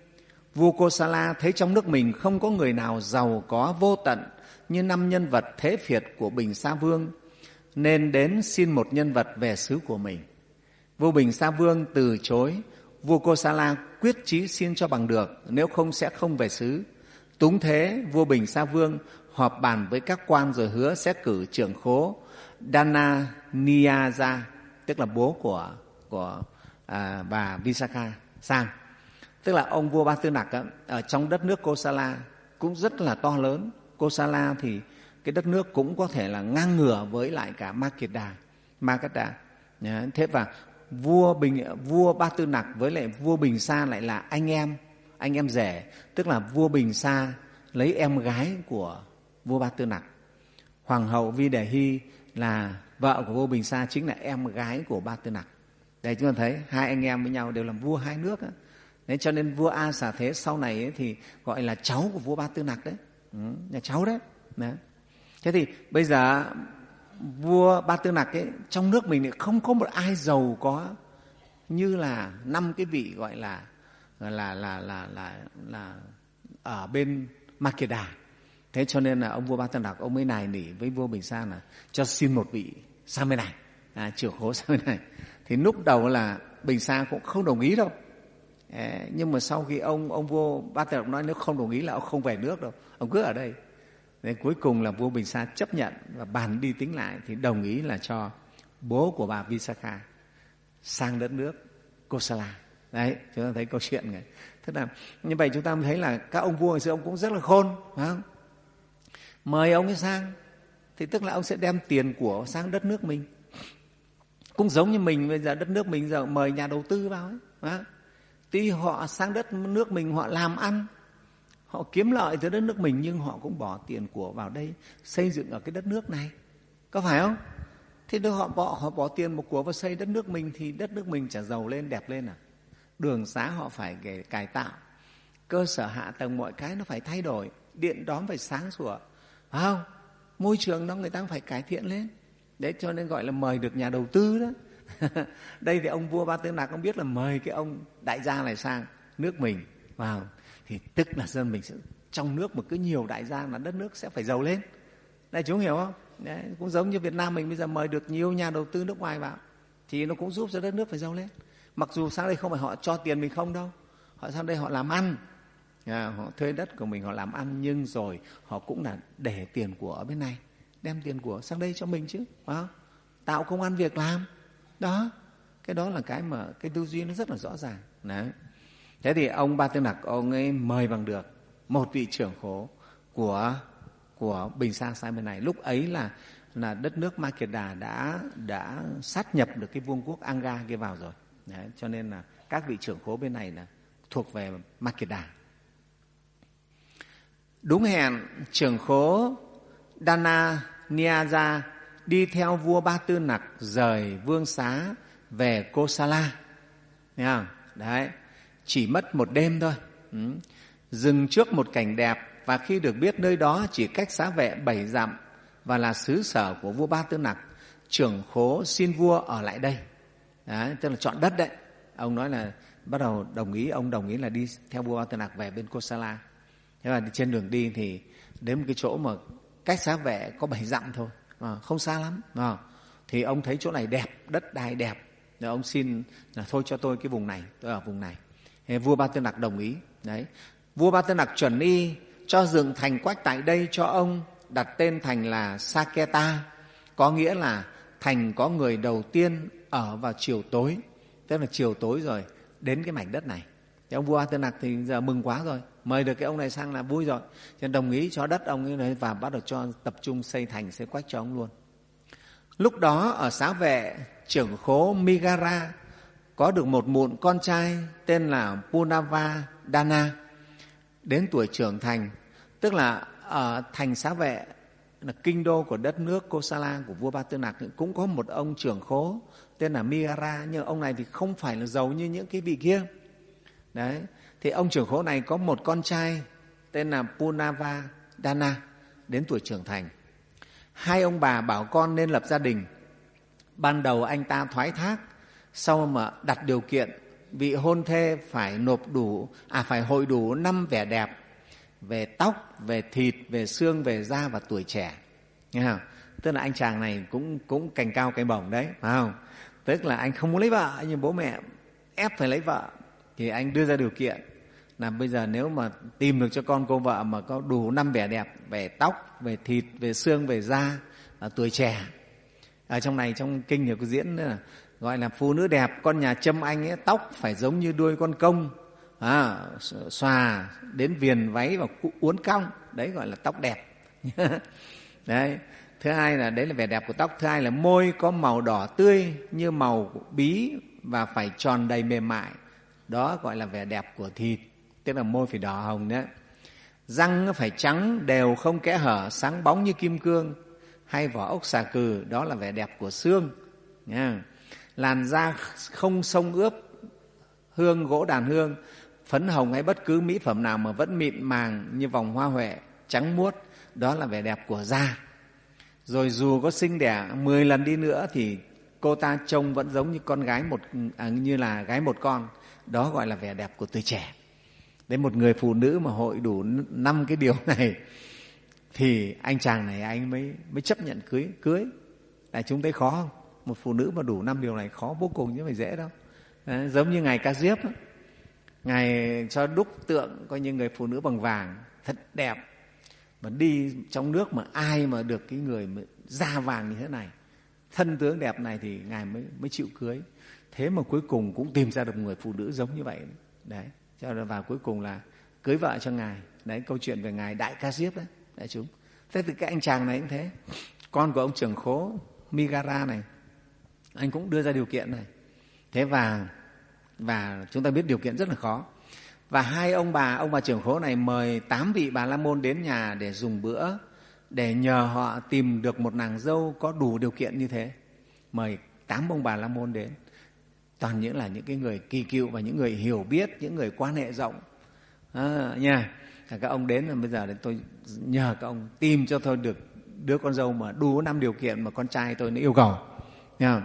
Vua Kosala thấy trong nước mình không có người nào giàu có vô tận như năm nhân vật thế phiệt của Bình Sa Vương, nên đến xin một nhân vật về xứ của mình. Vua Bình Sa Vương từ chối. Vua Kosala quyết chí xin cho bằng được, nếu không sẽ không về xứ. Túng thế, vua Bình Sa Vương họp bàn với các quan rồi hứa sẽ cử trưởng khố Dana Niyaja, tức là bố của của à, bà Visakha sang. Tức là ông vua Ba Tư Nặc á, ở trong đất nước Kosala cũng rất là to lớn. Kosala thì cái đất nước cũng có thể là ngang ngửa với lại cả Makeda. Makeda. Thế và vua Bình vua Ba Tư Nặc với lại vua Bình Sa lại là anh em, anh em rể, tức là vua Bình Sa lấy em gái của vua Ba Tư Nặc. Hoàng hậu Videhi là vợ của vua Bình Sa, chính là em gái của Ba Tư Nặc. Đây chúng ta thấy hai anh em với nhau đều làm vua hai nước. Đấy, cho nên vua A Xà Thế sau này ấy thì gọi là cháu của vua Ba Tư Nặc đấy, ừ, nhà cháu đấy. đấy. Thế thì bây giờ vua Ba Tư Nặc ấy, trong nước mình không có một ai giàu có như là năm cái vị gọi là là là là là là, là ở bên Makeda. Thế cho nên là ông vua Ba Tư Nặc ông mới nài nỉ với vua Bình Sa là cho xin một vị sang bên này, à, trưởng khố sang bên này. Thì lúc đầu là Bình Sa cũng không đồng ý đâu. À, nhưng mà sau khi ông ông vua Ba Tư Nặc nói nếu không đồng ý là ông không về nước đâu, ông cứ ở đây. Nên cuối cùng là vua Bình Sa chấp nhận và bàn đi tính lại thì đồng ý là cho bố của bà Visakha sang đất nước Kosala. Đấy, chúng ta thấy câu chuyện này. Thế là như vậy chúng ta thấy là các ông vua ngày xưa ông cũng rất là khôn, phải không? Mời ông ấy sang thì tức là ông sẽ đem tiền của sang đất nước mình. Cũng giống như mình bây giờ đất nước mình giờ mời nhà đầu tư vào ấy, phải không? Tuy họ sang đất nước mình họ làm ăn, họ kiếm lợi từ đất nước mình, nhưng họ cũng bỏ tiền của vào đây xây dựng ở cái đất nước này, có phải không? Thế nếu họ bỏ họ bỏ tiền một của vào xây đất nước mình thì đất nước mình chả giàu lên đẹp lên à? Đường xá họ phải cải tạo, cơ sở hạ tầng mọi cái nó phải thay đổi, điện đóm phải sáng sủa, phải không? Môi trường nó người ta phải cải thiện lên. Đấy cho nên gọi là mời được nhà đầu tư đó. Đây thì ông vua Ba Tư Nặc không biết là mời cái ông đại gia này sang nước mình vào thì tức là dân mình sẽ, trong nước mà cứ nhiều đại gia là đất nước sẽ phải giàu lên. Đây chúng hiểu không? Đấy, cũng giống như Việt Nam mình bây giờ mời được nhiều nhà đầu tư nước ngoài vào thì nó cũng giúp cho đất nước phải giàu lên. Mặc dù sang đây không phải họ cho tiền mình không đâu, họ sang đây họ làm ăn, à, họ thuê đất của mình họ làm ăn, nhưng rồi họ cũng là để tiền của ở bên này, đem tiền của sang đây cho mình chứ, phải không? Tạo công ăn việc làm. Đó, cái đó là cái mà cái tư duy nó rất là rõ ràng. Đấy. Thế thì ông Ba Tư Nặc ông ấy mời bằng được một vị trưởng khố của của Bình Sa sang bên này. Lúc ấy là là đất nước Makeda đã đã sát nhập được cái vương quốc Anga kia vào rồi. Đấy, cho nên là các vị trưởng khố bên này là thuộc về Makeda. Đúng hẹn, trưởng khố Dana Niyaja đi theo vua Ba Tư Nặc rời vương xá về Kosala. Thấy không? Đấy, chỉ mất một đêm thôi. Ừ. Dừng trước một cảnh đẹp, và khi được biết nơi đó chỉ cách xá vệ bảy dặm và là xứ sở của vua Ba Tư Nặc, trưởng khố xin vua ở lại đây. Đấy, tức là chọn đất đấy. Ông nói là bắt đầu đồng ý, ông đồng ý là đi theo vua Ba Tư Nặc về bên Kosala. Thế là trên đường đi thì đến một cái chỗ mà cách xá vệ có bảy dặm thôi, à, không xa lắm. À, thì ông thấy chỗ này đẹp, đất đai đẹp, rồi ông xin là thôi cho tôi cái vùng này, tôi ở vùng này. Thế vua Ba Tư Nặc đồng ý. Đấy, vua Ba Tư Nặc chuẩn y cho dựng thành quách tại đây cho ông, đặt tên thành là Saketa, có nghĩa là thành có người đầu tiên ở vào chiều tối. Tức là chiều tối rồi đến cái mảnh đất này. Thì ông vua Ba Tư Nặc thì giờ mừng quá rồi, mời được cái ông này sang là vui rồi, cho nên đồng ý cho đất ông ấy và bắt đầu cho tập trung xây thành, xây quách cho ông luôn. Lúc đó ở xá vệ, trưởng khố Migara có được một mụn con trai tên là Punava Dana, đến tuổi trưởng thành. Tức là ở thành xá vệ là kinh đô của đất nước Kosala của vua Ba Tư Nặc cũng có một ông trưởng khố tên là Migara, nhưng ông này thì không phải là giàu như những cái vị kia. Đấy, thì ông trưởng khố này có một con trai tên là Punava Dana, đến tuổi trưởng thành. Hai ông bà bảo con nên lập gia đình. Ban đầu anh ta thoái thác, sau mà đặt điều kiện vị hôn thê phải nộp đủ, à phải hội đủ năm vẻ đẹp về tóc, về thịt, về xương, về da và tuổi trẻ. Nghe không? Tức là anh chàng này cũng cũng cành cao cành bổng đấy, phải không? Tức là anh không muốn lấy vợ nhưng bố mẹ ép phải lấy vợ, thì anh đưa ra điều kiện là bây giờ nếu mà tìm được cho con cô vợ mà có đủ năm vẻ đẹp về tóc, về thịt, về xương, về da, và tuổi trẻ. Ở trong này, trong kinh thì có diễn là gọi là phụ nữ đẹp, con nhà Châm Anh ấy, tóc phải giống như đuôi con công, à, xòa đến viền váy và uốn cong, đấy gọi là tóc đẹp. Đấy. Thứ hai là đấy là vẻ đẹp của tóc. Thứ hai là môi có màu đỏ tươi như màu bí và phải tròn đầy mềm mại, đó gọi là vẻ đẹp của thịt, tức là môi phải đỏ hồng đấy. Răng phải trắng đều không kẽ hở, sáng bóng như kim cương hay vỏ ốc xà cừ, đó là vẻ đẹp của xương. Nha. Làn da không xông ướp hương gỗ đàn hương, phấn hồng hay bất cứ mỹ phẩm nào mà vẫn mịn màng như vòng hoa huệ, trắng muốt, đó là vẻ đẹp của da. Rồi dù có sinh đẻ mười lần đi nữa thì cô ta trông vẫn giống như con gái một, à, như là gái một con, đó gọi là vẻ đẹp của tuổi trẻ. Đấy, một người phụ nữ mà hội đủ năm cái điều này thì anh chàng này anh mới mới chấp nhận cưới cưới. Đại chúng thấy khó không? Một phụ nữ mà đủ năm điều này khó vô cùng chứ không phải dễ đâu. Đấy, giống như ngài Ca Diếp đó. Ngài cho đúc tượng coi như người phụ nữ bằng vàng thật đẹp, mà đi trong nước mà ai mà được cái người mà da vàng như thế này, thân tướng đẹp này thì ngài mới mới chịu cưới. Thế mà cuối cùng cũng tìm ra được một người phụ nữ giống như vậy. Đấy, cho nên vào cuối cùng là cưới vợ cho ngài. Đấy, câu chuyện về ngài Đại Ca Diếp đấy, đại chúng. Thế thì cái anh chàng này cũng thế, con của ông trưởng khố Migara này, anh cũng đưa ra điều kiện này. Thế và và chúng ta biết điều kiện rất là khó. Và hai ông bà, ông bà trưởng khố này mời tám vị Bà La Môn đến nhà để dùng bữa, để nhờ họ tìm được một nàng dâu có đủ điều kiện như thế. Mời tám ông Bà La Môn đến, toàn những là những cái người kỳ cựu và những người hiểu biết, những người quan hệ rộng. À, nha. Các ông đến là bây giờ để tôi nhờ các ông tìm cho tôi được đứa con dâu mà đủ năm điều kiện mà con trai tôi nó yêu cầu. Nha.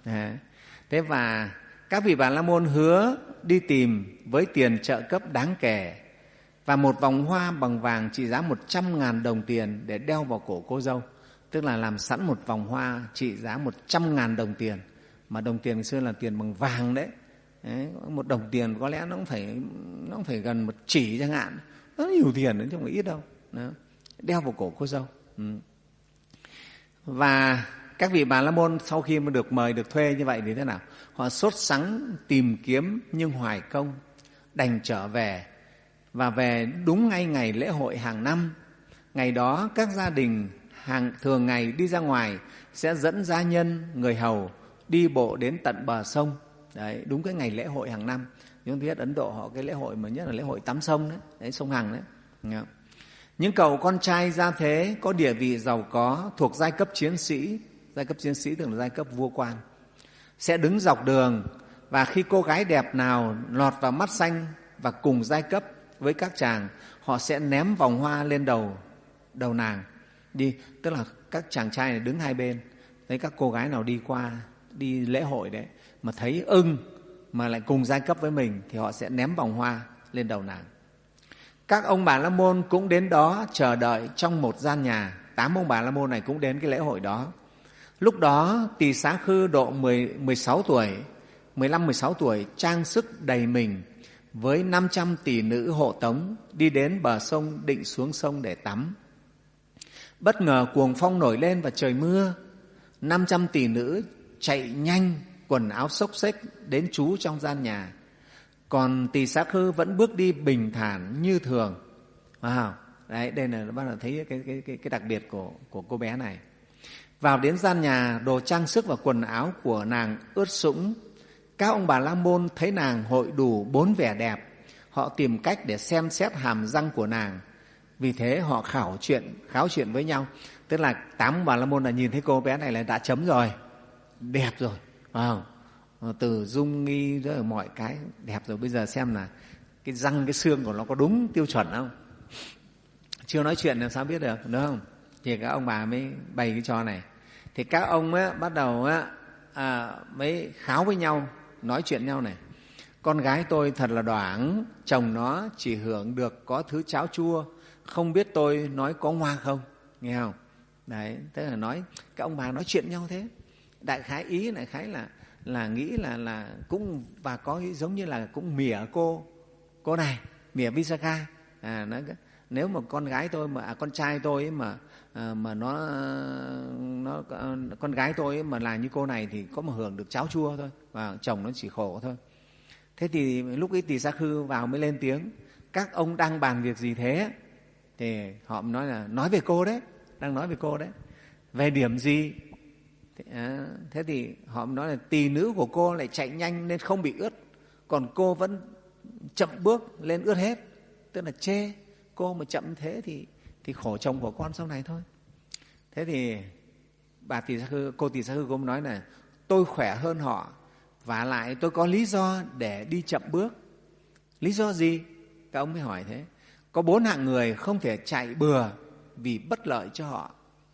Thế và các vị Bà La Môn hứa đi tìm với tiền trợ cấp đáng kể và một vòng hoa bằng vàng trị giá một trăm ngàn đồng tiền để đeo vào cổ cô dâu. Tức là làm sẵn một vòng hoa trị giá một trăm ngàn đồng tiền, mà đồng tiền ngày xưa là tiền bằng vàng đấy. Đấy, một đồng tiền có lẽ nó cũng phải nó cũng phải gần một chỉ chẳng hạn, rất nhiều tiền đấy chứ không phải ít đâu. Đó. Đeo vào cổ cô dâu. Ừ. Và các vị Bà La Môn sau khi mà được mời, được thuê như vậy thì thế nào? Họ sốt sắng tìm kiếm nhưng hoài công, đành trở về. Và về đúng ngay ngày lễ hội hàng năm. Ngày đó các gia đình hàng thường ngày đi ra ngoài sẽ dẫn gia nhân, người hầu đi bộ đến tận bờ sông. Đấy, đúng cái ngày lễ hội hàng năm. Chúng ta biết Ấn Độ họ cái lễ hội mà nhất là lễ hội tắm sông đấy, đấy sông Hằng đấy. Những cậu con trai gia thế có địa vị giàu có thuộc giai cấp chiến sĩ, giai cấp chiến sĩ tức là giai cấp vua quan, sẽ đứng dọc đường, và khi cô gái đẹp nào lọt vào mắt xanh và cùng giai cấp với các chàng, họ sẽ ném vòng hoa lên đầu đầu nàng đi. Tức là các chàng trai này đứng hai bên, thấy các cô gái nào đi qua đi lễ hội đấy mà thấy ưng mà lại cùng giai cấp với mình thì họ sẽ ném vòng hoa lên đầu nàng. Các ông Bà La Môn cũng đến đó chờ đợi trong một gian nhà. Tám ông Bà La Môn này cũng đến cái lễ hội đó. Lúc đó Tỳ Xá Khư độ mười sáu tuổi, mười lăm mười sáu tuổi, trang sức đầy mình với năm trăm tỷ nữ hộ tống đi đến bờ sông định xuống sông để tắm. Bất ngờ cuồng phong nổi lên và trời mưa. năm trăm tỷ nữ chạy nhanh, quần áo xốc xếch đến trú trong gian nhà. Còn Tỳ Xá Khư vẫn bước đi bình thản như thường. Wow. Đấy, đây là bắt đầu thấy cái, cái, cái, cái đặc biệt của, của cô bé này. Vào đến gian nhà, đồ trang sức và quần áo của nàng ướt sũng. Các ông Bà La Môn thấy nàng hội đủ bốn vẻ đẹp. Họ tìm cách để xem xét hàm răng của nàng. Vì thế họ khảo chuyện, kháo chuyện với nhau. Tức là tám ông Bà La Môn là nhìn thấy cô bé này là đã chấm rồi, đẹp rồi. Wow. Từ dung nghi rồi mọi cái đẹp rồi, bây giờ xem là cái răng cái xương của nó có đúng tiêu chuẩn không. Chưa nói chuyện làm sao biết được, đúng không? Thì các ông bà mới bày cái trò này. Thì các ông á, bắt đầu á, à, mới kháo với nhau, nói chuyện nhau này. con gái tôi thật là đoảng, chồng nó chỉ hưởng được có thứ cháo chua, không biết tôi nói có ngoa không, nghe không? Đấy, tức là nói các ông bà nói chuyện nhau thế. Đại khái ý đại khái là là nghĩ là là cũng và có ý giống như là cũng mỉa cô cô này, mỉa Visakha. À, nó, nếu mà con gái tôi mà à, con trai tôi ấy mà à, mà nó nó con gái tôi ấy mà là như cô này thì có mà hưởng được cháo chua thôi, và chồng nó chỉ khổ thôi. Thế thì lúc ấy Tỳ Sa Khư vào mới lên tiếng: các ông đang bàn việc gì thế? Thì họ nói là nói về cô đấy, đang nói về cô đấy. Về điểm gì? Thế, à, thế thì họ nói là tỳ nữ của cô lại chạy nhanh nên không bị ướt, còn cô vẫn chậm bước lên ướt hết, tức là chê cô mà chậm thế thì thì khổ chồng của con sau này thôi. Thế thì bà Tỳ Sa Khư, cô Tỳ Sa Khư cũng nói là tôi khỏe hơn họ, và lại tôi có lý do để đi chậm bước. Lý do gì? Các ông mới hỏi thế. Có bốn hạng người không thể chạy bừa vì bất lợi cho họ.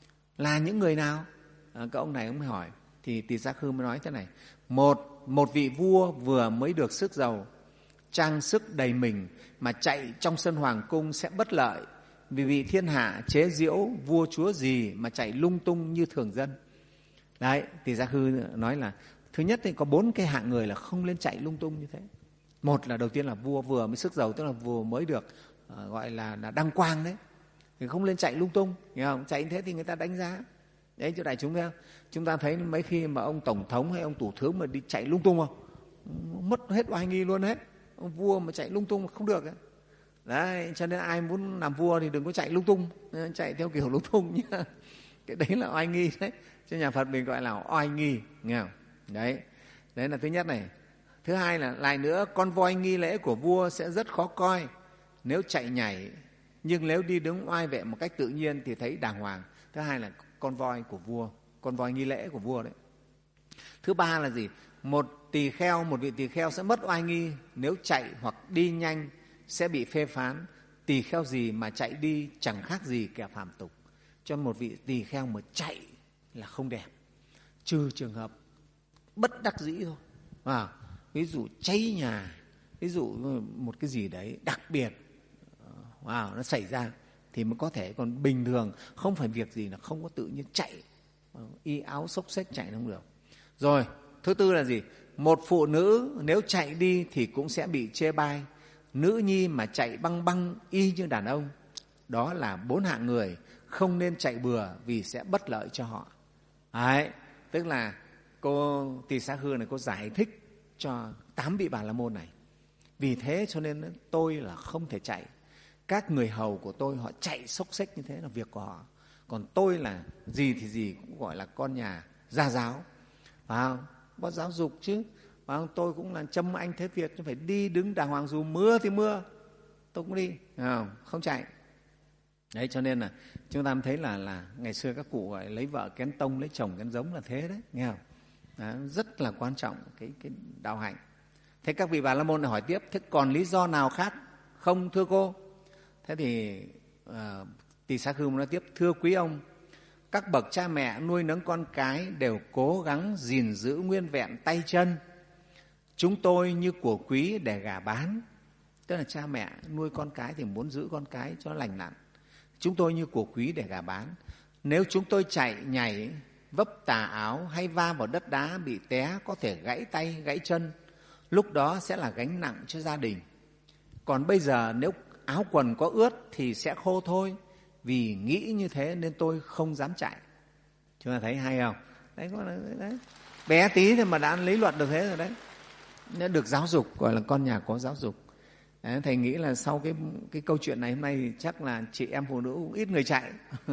Là những người nào? À, các ông này ông mới hỏi. Thì Tỳ Sa Khư mới nói thế này: một, một vị vua vừa mới được sức giàu, trang sức đầy mình mà chạy trong sân hoàng cung sẽ bất lợi, vì vị thiên hạ chế giễu vua chúa gì mà chạy lung tung như thường dân. Đấy, Tỳ Sa Khư nói là thứ nhất thì có bốn cái hạng người là không nên chạy lung tung như thế. Một là đầu tiên là vua vừa mới sức giàu, tức là vua mới được uh, gọi là, là đăng quang đấy, thì không nên chạy lung tung, hiểu không? Chạy như thế thì người ta đánh giá. Đấy, chỗ đại chúng thấy không? Chúng ta thấy mấy khi mà ông tổng thống hay ông thủ tướng mà đi chạy lung tung không, mất hết oai nghi luôn hết. Ông vua mà chạy lung tung không được ấy. Đấy, cho nên ai muốn làm vua thì đừng có chạy lung tung, chạy theo kiểu lung tung nhá. Cái đấy là oai nghi đấy. Cho nhà Phật mình gọi là oai nghi, nghe không? Đấy, đấy là thứ nhất này. Thứ hai là lại nữa, con voi nghi lễ của vua sẽ rất khó coi nếu chạy nhảy, nhưng nếu đi đứng oai vệ một cách tự nhiên thì thấy đàng hoàng. Thứ hai là con voi của vua, con voi nghi lễ của vua đấy. Thứ ba là gì? Một tỳ kheo, một vị tỳ kheo sẽ mất oai nghi nếu chạy hoặc đi nhanh sẽ bị phê phán. Tỳ kheo gì mà chạy đi chẳng khác gì kẻ phàm tục. Cho một vị tỳ kheo mà chạy là không đẹp, trừ trường hợp bất đắc dĩ thôi. À, ví dụ cháy nhà, ví dụ một cái gì đấy đặc biệt, wow, nó xảy ra thì mới có thể. Còn bình thường không phải việc gì là không có tự nhiên chạy, y áo xốc xếch chạy không được. Rồi, thứ tư là gì? Một phụ nữ nếu chạy đi thì cũng sẽ bị chê bai. Nữ nhi mà chạy băng băng y như đàn ông. Đó là bốn hạng người không nên chạy bừa vì sẽ bất lợi cho họ. Đấy, tức là cô Tỳ Sa Khư này cô giải thích cho tám vị Bà La Môn này. Vì thế cho nên tôi là không thể chạy. Các người hầu của tôi họ chạy xốc xếch như thế là việc của họ. Còn tôi là gì thì gì cũng gọi là con nhà gia giáo, phải không? Có giáo dục chứ, phải không? Tôi cũng là Trâm Anh Thế Việt, phải đi đứng đàng hoàng, dù mưa thì mưa tôi cũng đi, không, không chạy. Đấy, cho nên là chúng ta thấy là là ngày xưa các cụ gọi lấy vợ kén tông, lấy chồng kén giống là thế đấy, nghe không? Đó, rất là quan trọng cái cái đạo hạnh. Thế các vị Bà La Môn hỏi tiếp: thế còn lý do nào khác không thưa cô? Thế thì uh, Tỳ Sa Khư nói tiếp: thưa quý ông, các bậc cha mẹ nuôi nấng con cái đều cố gắng gìn giữ nguyên vẹn tay chân. Chúng tôi như của quý để gả bán. Tức là cha mẹ nuôi con cái thì muốn giữ con cái cho nó lành lặn. Chúng tôi như của quý để gả bán. Nếu chúng tôi chạy, nhảy, vấp tà áo hay va vào đất đá bị té có thể gãy tay, gãy chân. Lúc đó sẽ là gánh nặng cho gia đình. Còn bây giờ nếu áo quần có ướt thì sẽ khô thôi. Vì nghĩ như thế nên tôi không dám chạy. Chúng ta thấy hay không? Đấy, đấy. Bé tí thì mà đã lý luận được thế rồi đấy. Nó được giáo dục, gọi là con nhà có giáo dục. Đấy, thầy nghĩ là sau cái, cái câu chuyện này hôm nay thì chắc là chị em phụ nữ cũng ít người chạy.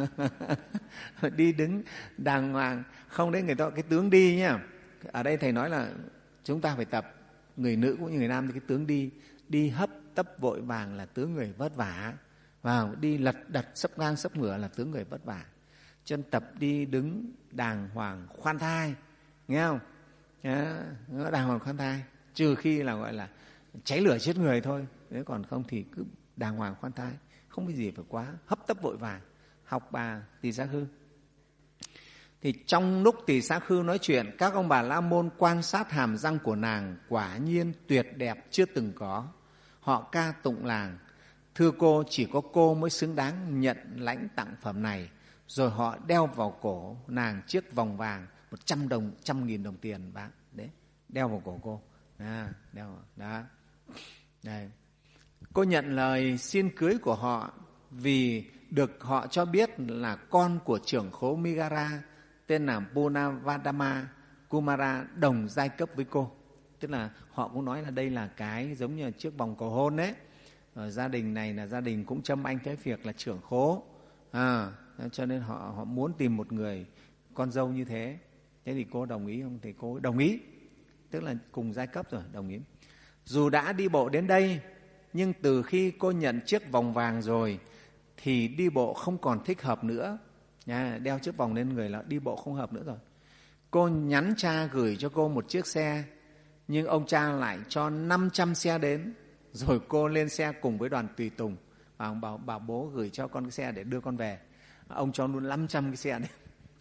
Đi đứng đàng hoàng, không đấy người ta cái tướng đi nhá. Ở đây thầy nói là chúng ta phải tập, người nữ cũng như người nam thì cái tướng đi, đi hấp tấp vội vàng là tướng người vất vả. Vào đi lật đật sấp ngang sấp ngửa là tướng người vất vả. Chân tập đi đứng đàng hoàng khoan thai, nghe không? Nó đàng hoàng khoan thai, trừ khi là gọi là cháy lửa chết người thôi. Nếu còn không thì cứ đàng hoàng khoan thai, không có gì phải quá hấp tấp vội vàng. Học bà Tỳ Sa Khư. Thì trong lúc Tỳ Xá Khư nói chuyện, các ông Bà La Môn quan sát hàm răng của nàng, quả nhiên tuyệt đẹp chưa từng có. Họ ca tụng làng: thưa cô, chỉ có cô mới xứng đáng nhận lãnh tặng phẩm này. Rồi họ đeo vào cổ nàng chiếc vòng vàng một trăm đồng, trăm nghìn đồng tiền bác đấy, đeo vào cổ cô. À, đeo vào. Đó. Đây. Cô nhận lời xin cưới của họ vì được họ cho biết là con của trưởng khố Migara tên là Bonavadama Kumara đồng giai cấp với cô. Tức là họ cũng nói là đây là cái giống như là chiếc vòng cầu hôn đấy. Ở gia đình này là gia đình cũng châm anh cái việc là trưởng khố. À, cho nên họ, họ muốn tìm một người con dâu như thế. Thế thì cô đồng ý không? Thì cô đồng ý. Tức là cùng giai cấp rồi, đồng ý. Dù đã đi bộ đến đây, nhưng từ khi cô nhận chiếc vòng vàng rồi thì đi bộ không còn thích hợp nữa. Nha, đeo chiếc vòng lên người là đi bộ không hợp nữa rồi. Cô nhắn cha gửi cho cô một chiếc xe, nhưng ông cha lại cho năm trăm xe đến. Rồi cô lên xe cùng với đoàn tùy tùng. Và ông bảo, bảo bố gửi cho con cái xe để đưa con về. Ông cho luôn năm trăm cái xe đấy.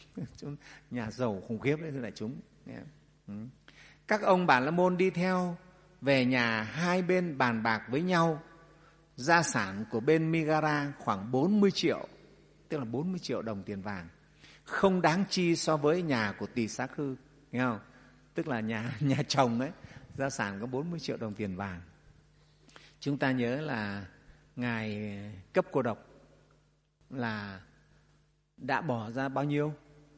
Nhà giàu khủng khiếp đấy thưa đại chúng. Các ông Bà La Môn đi theo về nhà, hai bên bàn bạc với nhau. Gia sản của bên Migara khoảng bốn mươi triệu, tức là bốn mươi triệu đồng tiền vàng, không đáng chi so với nhà của Tỳ Xá Khư, nghe không? Tức là nhà nhà chồng ấy, gia sản có bốn mươi triệu đồng tiền vàng. Chúng ta nhớ là ngài cấp cô độc là đã bỏ ra bao nhiêu?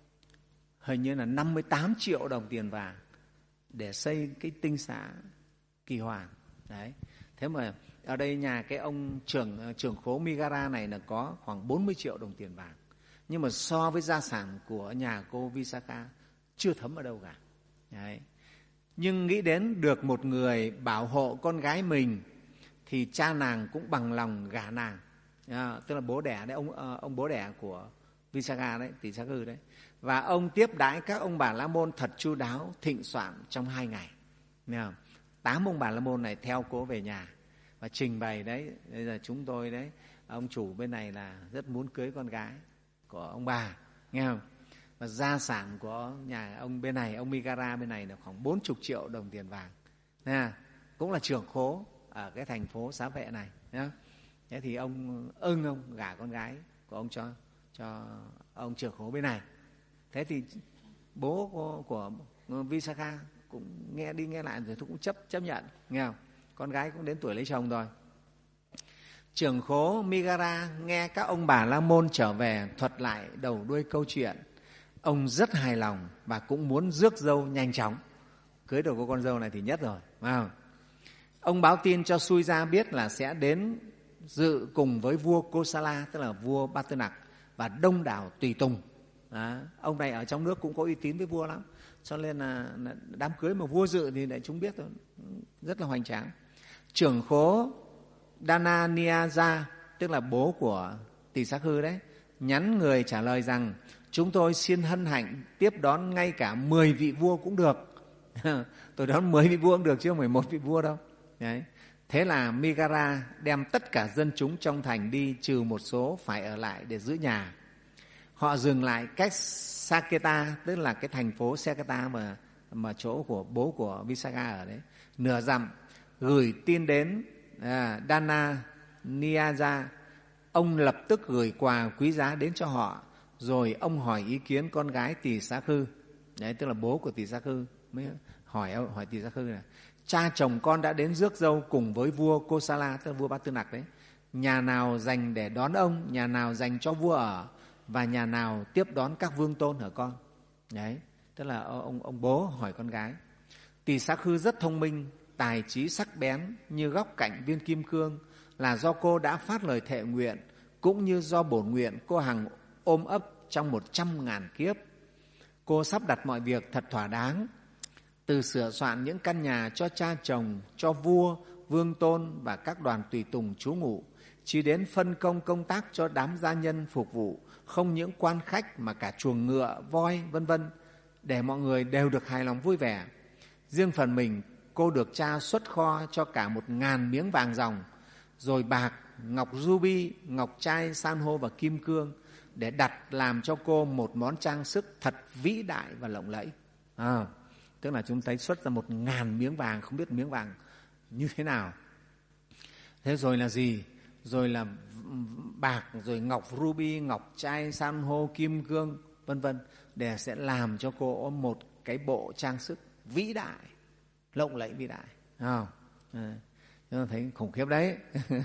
Hình như là năm mươi tám triệu đồng tiền vàng để xây cái tinh xá Kỳ Hoàng. Đấy. Thế mà ở đây nhà cái ông trưởng trưởng khố Migara này là có khoảng bốn mươi triệu đồng tiền vàng. Nhưng mà so với gia sản của nhà cô Visakha chưa thấm ở đâu cả. Đấy. Nhưng nghĩ đến được một người bảo hộ con gái mình thì cha nàng cũng bằng lòng gả nàng. À, tức là bố đẻ đấy, ông ông bố đẻ của Visakha đấy, Tỳ Xá Khư đấy. Và ông tiếp đãi các ông Bà La Môn thật chu đáo, thịnh soạn trong hai ngày. Nghe không? Tám ông Bà La Môn này theo cô về nhà và trình bày đấy, bây giờ chúng tôi đấy, ông chủ bên này là rất muốn cưới con gái của ông bà, nghe không? Và gia sản của nhà ông bên này, ông Migara bên này là khoảng bốn mươi triệu đồng tiền vàng. Nè, cũng là trưởng khố ở cái thành phố Xá Vệ này. Nhá. Thế thì ông ưng ông gả con gái của ông cho cho ông trưởng khố bên này. Thế thì bố của, của Visakha cũng nghe đi nghe lại rồi tôi cũng chấp chấp nhận, nghe không? Con gái cũng đến tuổi lấy chồng rồi. Trưởng khố Migara nghe các ông Bà La Môn trở về thuật lại đầu đuôi câu chuyện. Ông rất hài lòng và cũng muốn rước dâu nhanh chóng. Cưới được cô con dâu này thì nhất rồi, phải không? Ông báo tin cho Xui Gia biết là sẽ đến dự cùng với vua Kosala, tức là vua Ba Tư Nặc, và đông đảo tùy tùng. Đó. Ông này ở trong nước cũng có uy tín với vua lắm, cho nên là đám cưới mà vua dự thì đại chúng biết rồi, rất là hoành tráng. Trưởng khố Dananiaja, tức là bố của Tỳ Xá Khư đấy, nhắn người trả lời rằng chúng tôi xin hân hạnh tiếp đón ngay cả mười vị vua cũng được. Tôi đón mười vị vua cũng được chứ không phải một vị vua đâu. Đấy. Thế là Migara đem tất cả dân chúng trong thành đi, trừ một số phải ở lại để giữ nhà. Họ dừng lại cách Saketa, tức là cái thành phố Saketa mà, mà chỗ của bố của Visakha ở đấy, nửa dặm, gửi tin đến à, Dana Niaja. Ông lập tức gửi quà quý giá đến cho họ, rồi ông hỏi ý kiến con gái Tỳ Xá Khư. Đấy, tức là bố của Tỳ Xá Khư mới hỏi hỏi Tỳ Xá Khư là cha chồng con đã đến rước dâu cùng với vua Kosala, tức là vua Ba Tư Nặc đấy. Nhà nào dành để đón ông, nhà nào dành cho vua ở, và nhà nào tiếp đón các vương tôn hả con? Đấy, tức là ông ông bố hỏi con gái. Tỳ Xá Khư rất thông minh, tài trí sắc bén như góc cạnh viên kim cương, là do cô đã phát lời thệ nguyện, cũng như do bổn nguyện cô hằng ôm ấp trong một trăm ngàn kiếp. Cô sắp đặt mọi việc thật thỏa đáng, từ sửa soạn những căn nhà cho cha chồng, cho vua, vương tôn và các đoàn tùy tùng trú ngụ, chỉ đến phân công công tác cho đám gia nhân phục vụ, không những quan khách mà cả chuồng ngựa, voi, vân vân, để mọi người đều được hài lòng vui vẻ. Riêng phần mình, cô được cha xuất kho cho cả một ngàn miếng vàng ròng, rồi bạc, ngọc ruby, ngọc trai, san hô và kim cương, để đặt làm cho cô một món trang sức thật vĩ đại và lộng lẫy. À, tức là chúng thấy xuất ra một ngàn miếng vàng, không biết miếng vàng như thế nào. Thế rồi là gì? Rồi là bạc, rồi ngọc ruby, ngọc trai, san hô, kim cương, vân vân, để sẽ làm cho cô một cái bộ trang sức vĩ đại, lộng lẫy vĩ đại. À, à, chúng ta thấy khủng khiếp đấy.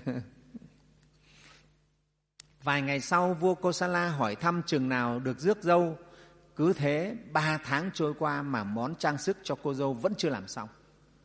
Vài ngày sau, vua Kosala hỏi thăm chừng nào được rước dâu. Cứ thế ba tháng trôi qua mà món trang sức cho cô dâu vẫn chưa làm xong.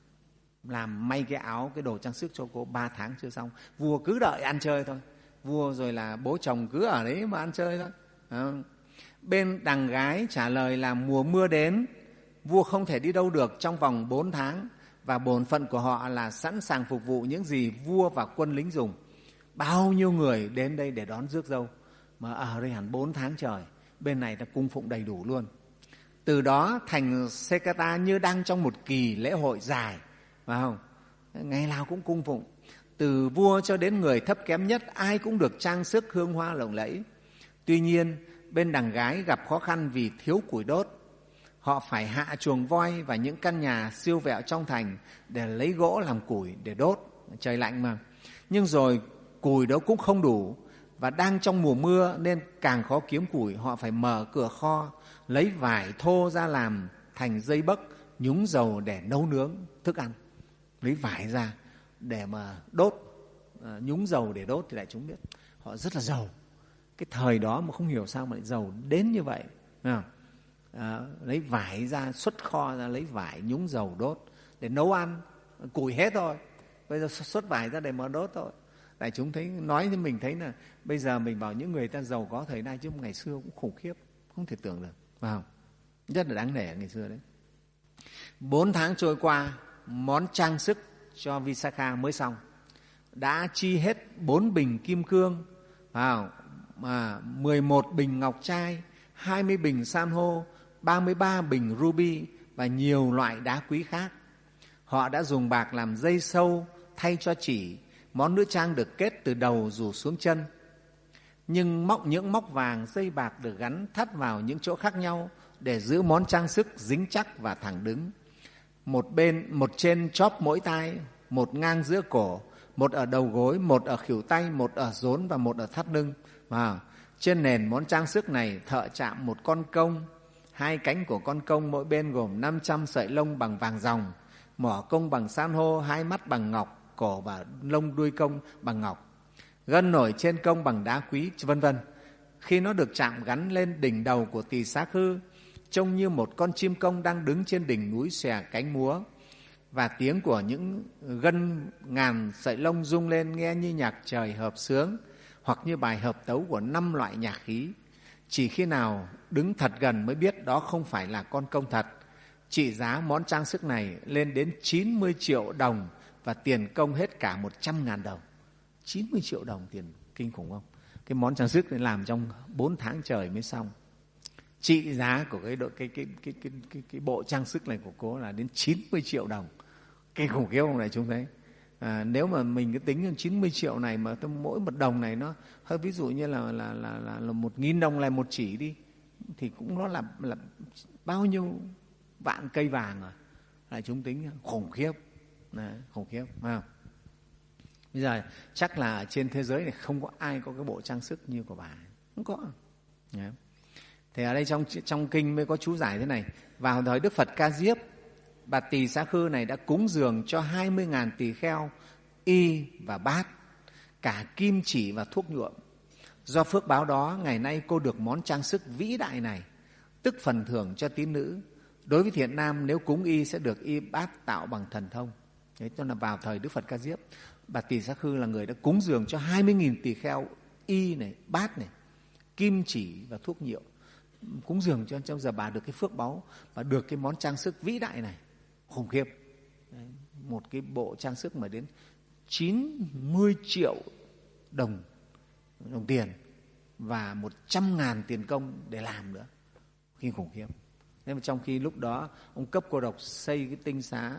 Làm may cái áo, cái đồ trang sức cho cô ba tháng chưa xong. Vua cứ đợi ăn chơi thôi. Vua rồi là bố chồng cứ ở đấy mà ăn chơi thôi. À. Bên đằng gái trả lời là mùa mưa đến, vua không thể đi đâu được trong vòng bốn tháng, và bổn phận của họ là sẵn sàng phục vụ những gì vua và quân lính dùng. Bao nhiêu người đến đây để đón rước dâu, mà ở đây hẳn bốn tháng trời, bên này ta cung phụng đầy đủ luôn. Từ đó thành Sekata như đang trong một kỳ lễ hội dài, phải không? Ngày nào cũng cung phụng. Từ vua cho đến người thấp kém nhất, ai cũng được trang sức hương hoa lộng lẫy. Tuy nhiên, bên đằng gái gặp khó khăn vì thiếu củi đốt. Họ phải hạ chuồng voi và những căn nhà siêu vẹo trong thành để lấy gỗ làm củi để đốt. Trời lạnh mà. Nhưng rồi củi đó cũng không đủ, và đang trong mùa mưa nên càng khó kiếm củi. Họ phải mở cửa kho, lấy vải thô ra làm thành dây bấc, nhúng dầu để nấu nướng thức ăn. Lấy vải ra để mà đốt, à, nhúng dầu để đốt thì đại chúng biết họ rất là giàu. Cái thời đó mà không hiểu sao mà lại giàu đến như vậy. À, à, lấy vải ra, xuất kho ra, lấy vải nhúng dầu đốt để nấu ăn. Củi hết rồi, bây giờ xuất vải ra để mà đốt thôi. Đại chúng thấy, nói thì mình thấy là bây giờ mình bảo những người ta giàu có thời nay, chứ ngày xưa cũng khủng khiếp, không thể tưởng được, phải không? Rất là đáng nể ngày xưa đấy. Bốn tháng trôi qua, món trang sức cho Visakha mới xong. Đã chi hết bốn bình kim cương, vào mà mười một bình ngọc trai, hai mươi bình san hô, ba mươi ba bình ruby và nhiều loại đá quý khác. Họ đã dùng bạc làm dây sâu thay cho chỉ. Món nữ trang được kết từ đầu rủ xuống chân. Nhưng móc những móc vàng, dây bạc được gắn thắt vào những chỗ khác nhau để giữ món trang sức dính chắc và thẳng đứng. Một bên, một trên chóp mỗi tai, một ngang giữa cổ, một ở đầu gối, một ở khuỷu tay, một ở rốn và một ở thắt lưng. Wow. Trên nền món trang sức này, thợ chạm một con công. Hai cánh của con công mỗi bên gồm năm trăm sợi lông bằng vàng ròng, mỏ công bằng san hô, hai mắt bằng ngọc, cổ và lông đuôi công bằng ngọc, gân nổi trên công bằng đá quý, vân vân. Khi nó được chạm gắn lên đỉnh đầu của Tỳ Xá Khư, trông như một con chim công đang đứng trên đỉnh núi xòe cánh múa, và tiếng của những gân ngàn sợi lông rung lên nghe như nhạc trời hợp xướng, hoặc như bài hợp tấu của năm loại nhạc khí. Chỉ khi nào đứng thật gần mới biết đó không phải là con công thật. Trị giá món trang sức này lên đến chín mươi triệu đồng, và tiền công hết cả một trăm ngàn đồng. chín mươi triệu đồng tiền kinh khủng không? Cái món trang sức này làm trong bốn tháng trời mới xong. Trị giá của cái, độ, cái, cái, cái, cái, cái, cái bộ trang sức này của cô là đến chín mươi triệu đồng. Cái khủng khiếp không này chúng thấy? À, nếu mà mình cứ tính chín mươi triệu này mà mỗi một đồng này nó hơi, ví dụ như là là là là, là một nghìn đồng là một chỉ đi, thì cũng nó là là bao nhiêu vạn cây vàng rồi. Là chúng tính khủng khiếp. Đấy, khủng khiếp, phải không? Bây giờ chắc là trên thế giới này không có ai có cái bộ trang sức như của bà, không có. Đấy. Thì ở đây trong trong kinh mới có chú giải thế này: vào thời Đức Phật Ca Diếp, bà Tỳ Xá Khư này đã cúng dường cho hai mươi ngàn tỳ kheo, y và bát, cả kim chỉ và thuốc nhuộm. Do phước báo đó, ngày nay cô được món trang sức vĩ đại này, tức phần thưởng cho tín nữ. Đối với thiện nam, nếu cúng y sẽ được y bát tạo bằng thần thông. Đấy, cho là vào thời Đức Phật Ca Diếp, bà Tỳ Xá Khư là người đã cúng dường cho hai mươi nghìn tỳ kheo, y này, bát này, kim chỉ và thuốc nhuộm. Cúng dường cho trong giờ bà được cái phước báu và được cái món trang sức vĩ đại này, khủng khiếp. Đấy, một cái bộ trang sức mà đến chín mươi triệu đồng đồng tiền và một trăm ngàn tiền công để làm nữa, kinh khủng khiếp. Nên mà trong khi lúc đó ông Cấp Cô Độc xây cái tinh xá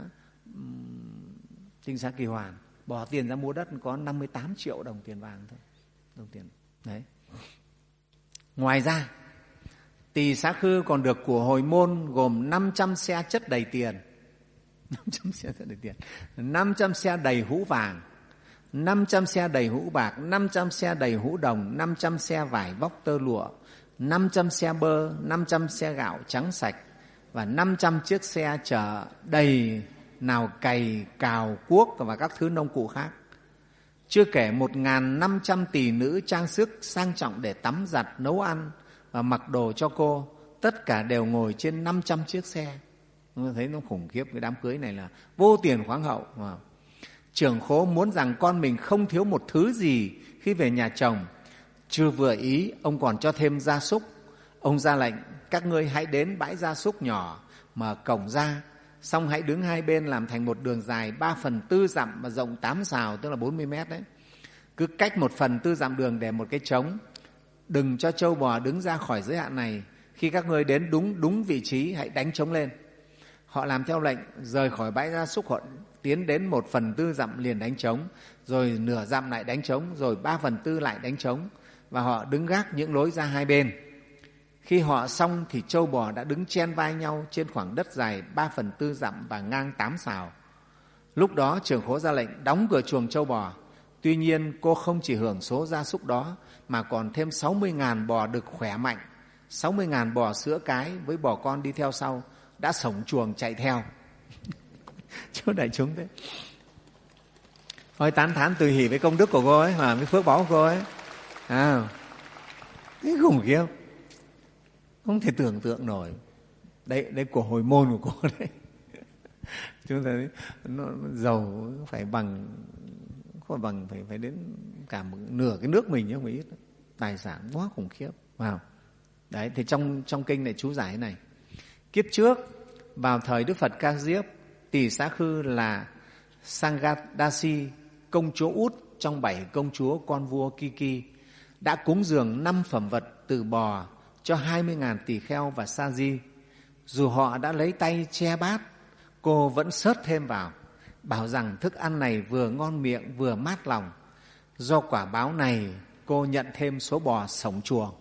tinh xá Kỳ Hoàn, bỏ tiền ra mua đất có năm mươi tám triệu đồng tiền vàng thôi, đồng tiền đấy. Ngoài ra, Tỳ Xá Khư còn được của hồi môn gồm năm trăm xe chất đầy tiền, năm trăm xe chất đầy tiền, năm trăm xe đầy hũ vàng, năm trăm xe đầy hũ bạc, năm trăm xe đầy hũ đồng, năm trăm xe vải vóc tơ lụa, năm trăm xe bơ, năm trăm xe gạo trắng sạch và năm trăm chiếc xe chở đầy nào cày, cào, cuốc và các thứ nông cụ khác. Chưa kể một nghìn năm trăm tỷ nữ trang sức sang trọng để tắm giặt, nấu ăn và mặc đồ cho cô, tất cả đều ngồi trên năm trăm chiếc xe. Thấy nó khủng khiếp, cái đám cưới này là vô tiền khoáng hậu. Trưởng khố muốn rằng con mình không thiếu một thứ gì khi về nhà chồng. Chưa vừa ý, ông còn cho thêm gia súc. Ông ra lệnh, các ngươi hãy đến bãi gia súc nhỏ, mở cổng ra, xong hãy đứng hai bên làm thành một đường dài ba phần tư dặm và rộng tám sào, tức là bốn mươi mét đấy. Cứ cách một phần tư dặm đường để một cái trống. Đừng cho trâu bò đứng ra khỏi giới hạn này. Khi các ngươi đến đúng đúng vị trí, hãy đánh trống lên. Họ làm theo lệnh, rời khỏi bãi gia súc, họ tiến đến một phần tư dặm liền đánh trống, rồi nửa dặm lại đánh trống, rồi ba phần tư lại đánh trống, và họ đứng gác những lối ra hai bên. Khi họ xong thì trâu bò đã đứng chen vai nhau trên khoảng đất dài ba phần tư dặm và ngang tám sào. Lúc đó trưởng khố ra lệnh đóng cửa chuồng trâu bò. Tuy nhiên cô không chỉ hưởng số gia súc đó mà còn thêm sáu mươi ngàn bò đực khỏe mạnh, sáu mươi ngàn bò sữa cái với bò con đi theo sau, đã sổng chuồng chạy theo. Chỗ đại chúng thế. Thôi tán thán tùy hỷ với công đức của cô ấy, và với phước báu của cô ấy. À, cái khủng khiếp, không thể tưởng tượng nổi. Đấy, đấy của hồi môn của cô đấy. Chúng ta thấy, nó giàu phải bằng, không phải bằng, phải, phải đến cả một nửa cái nước mình chứ không phải ít. Tài sản quá khủng khiếp. Wow. Đấy, thì trong, trong kinh này chú giải thế này. Kiếp trước, vào thời Đức Phật Ca Diếp, Tỳ Xá Khư là Sangadasi, công chúa út trong bảy công chúa con vua Kiki, đã cúng dường năm phẩm vật từ bò cho hai mươi ngàn tỳ kheo và sa di. Dù họ đã lấy tay che bát, cô vẫn xớt thêm vào, bảo rằng thức ăn này vừa ngon miệng vừa mát lòng. Do quả báo này, cô nhận thêm số bò sổng chuồng.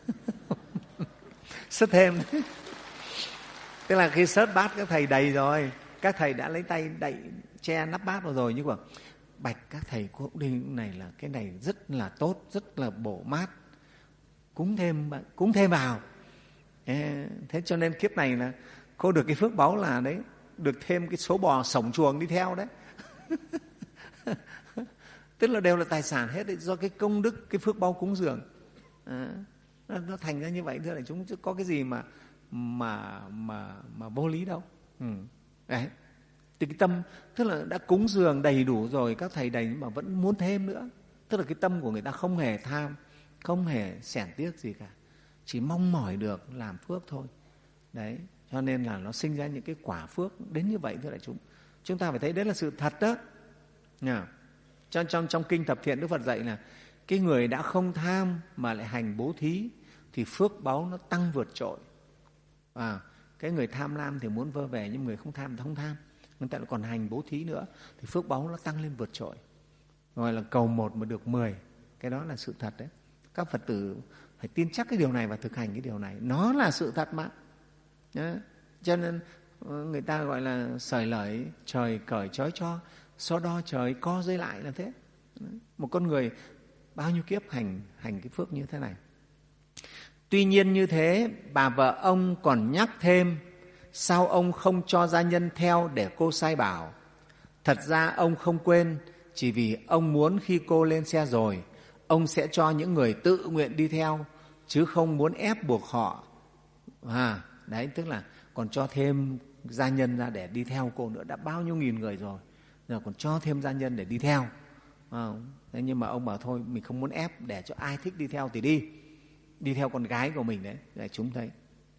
Xớt thêm. Tức là khi xớt bát các thầy đầy rồi, các thầy đã lấy tay đậy che nắp bát vào rồi, nhưng mà bạch các thầy cũng đi này là cái này rất là tốt, rất là bổ mát, cúng thêm cúng thêm vào. Thế cho nên kiếp này là cô được cái phước báu là đấy, được thêm cái số bò sổng chuồng đi theo đấy. Tức là đều là tài sản hết đấy, do cái công đức, cái phước báu cúng dường. À, nó, nó thành ra như vậy, thưa đại chúng, chứ có cái gì mà mà mà mà vô lý đâu. Ừ. Đấy. Thì cái tâm, tức là đã cúng dường đầy đủ rồi, các thầy đầy mà vẫn muốn thêm nữa. Tức là cái tâm của người ta không hề tham, không hề xẻn tiếc gì cả, chỉ mong mỏi được làm phước thôi. Đấy, cho nên là nó sinh ra những cái quả phước đến như vậy, thưa đại chúng. Chúng ta phải thấy đấy là sự thật đó. Nha. Trong, trong, trong Kinh Thập Thiện, Đức Phật dạy là cái người đã không tham mà lại hành bố thí thì phước báu nó tăng vượt trội. À, cái người tham lam thì muốn vơ về, nhưng người không tham thì không tham, người ta lại còn hành bố thí nữa thì phước báu nó tăng lên vượt trội. Gọi là cầu một mà được mười. Cái đó là sự thật đấy. Các Phật tử phải tin chắc cái điều này và thực hành cái điều này. Nó là sự thật mà. Đấy. Cho nên người ta gọi là sởi lởi trời cởi trói cho, so đo trời co dây lại là thế. Đấy. Một con người bao nhiêu kiếp hành hành cái phước như thế này. Tuy nhiên như thế, bà vợ ông còn nhắc thêm, sao ông không cho gia nhân theo để cô sai bảo? Thật ra ông không quên, chỉ vì ông muốn khi cô lên xe rồi, ông sẽ cho những người tự nguyện đi theo, chứ không muốn ép buộc họ. À, đấy, tức là còn cho thêm gia nhân ra để đi theo cô nữa. Đã bao nhiêu nghìn người rồi, giờ còn cho thêm gia nhân để đi theo. À, thế nhưng mà ông bảo thôi, mình không muốn ép, để cho ai thích đi theo thì đi. Đi theo con gái của mình đấy, để chúng thấy.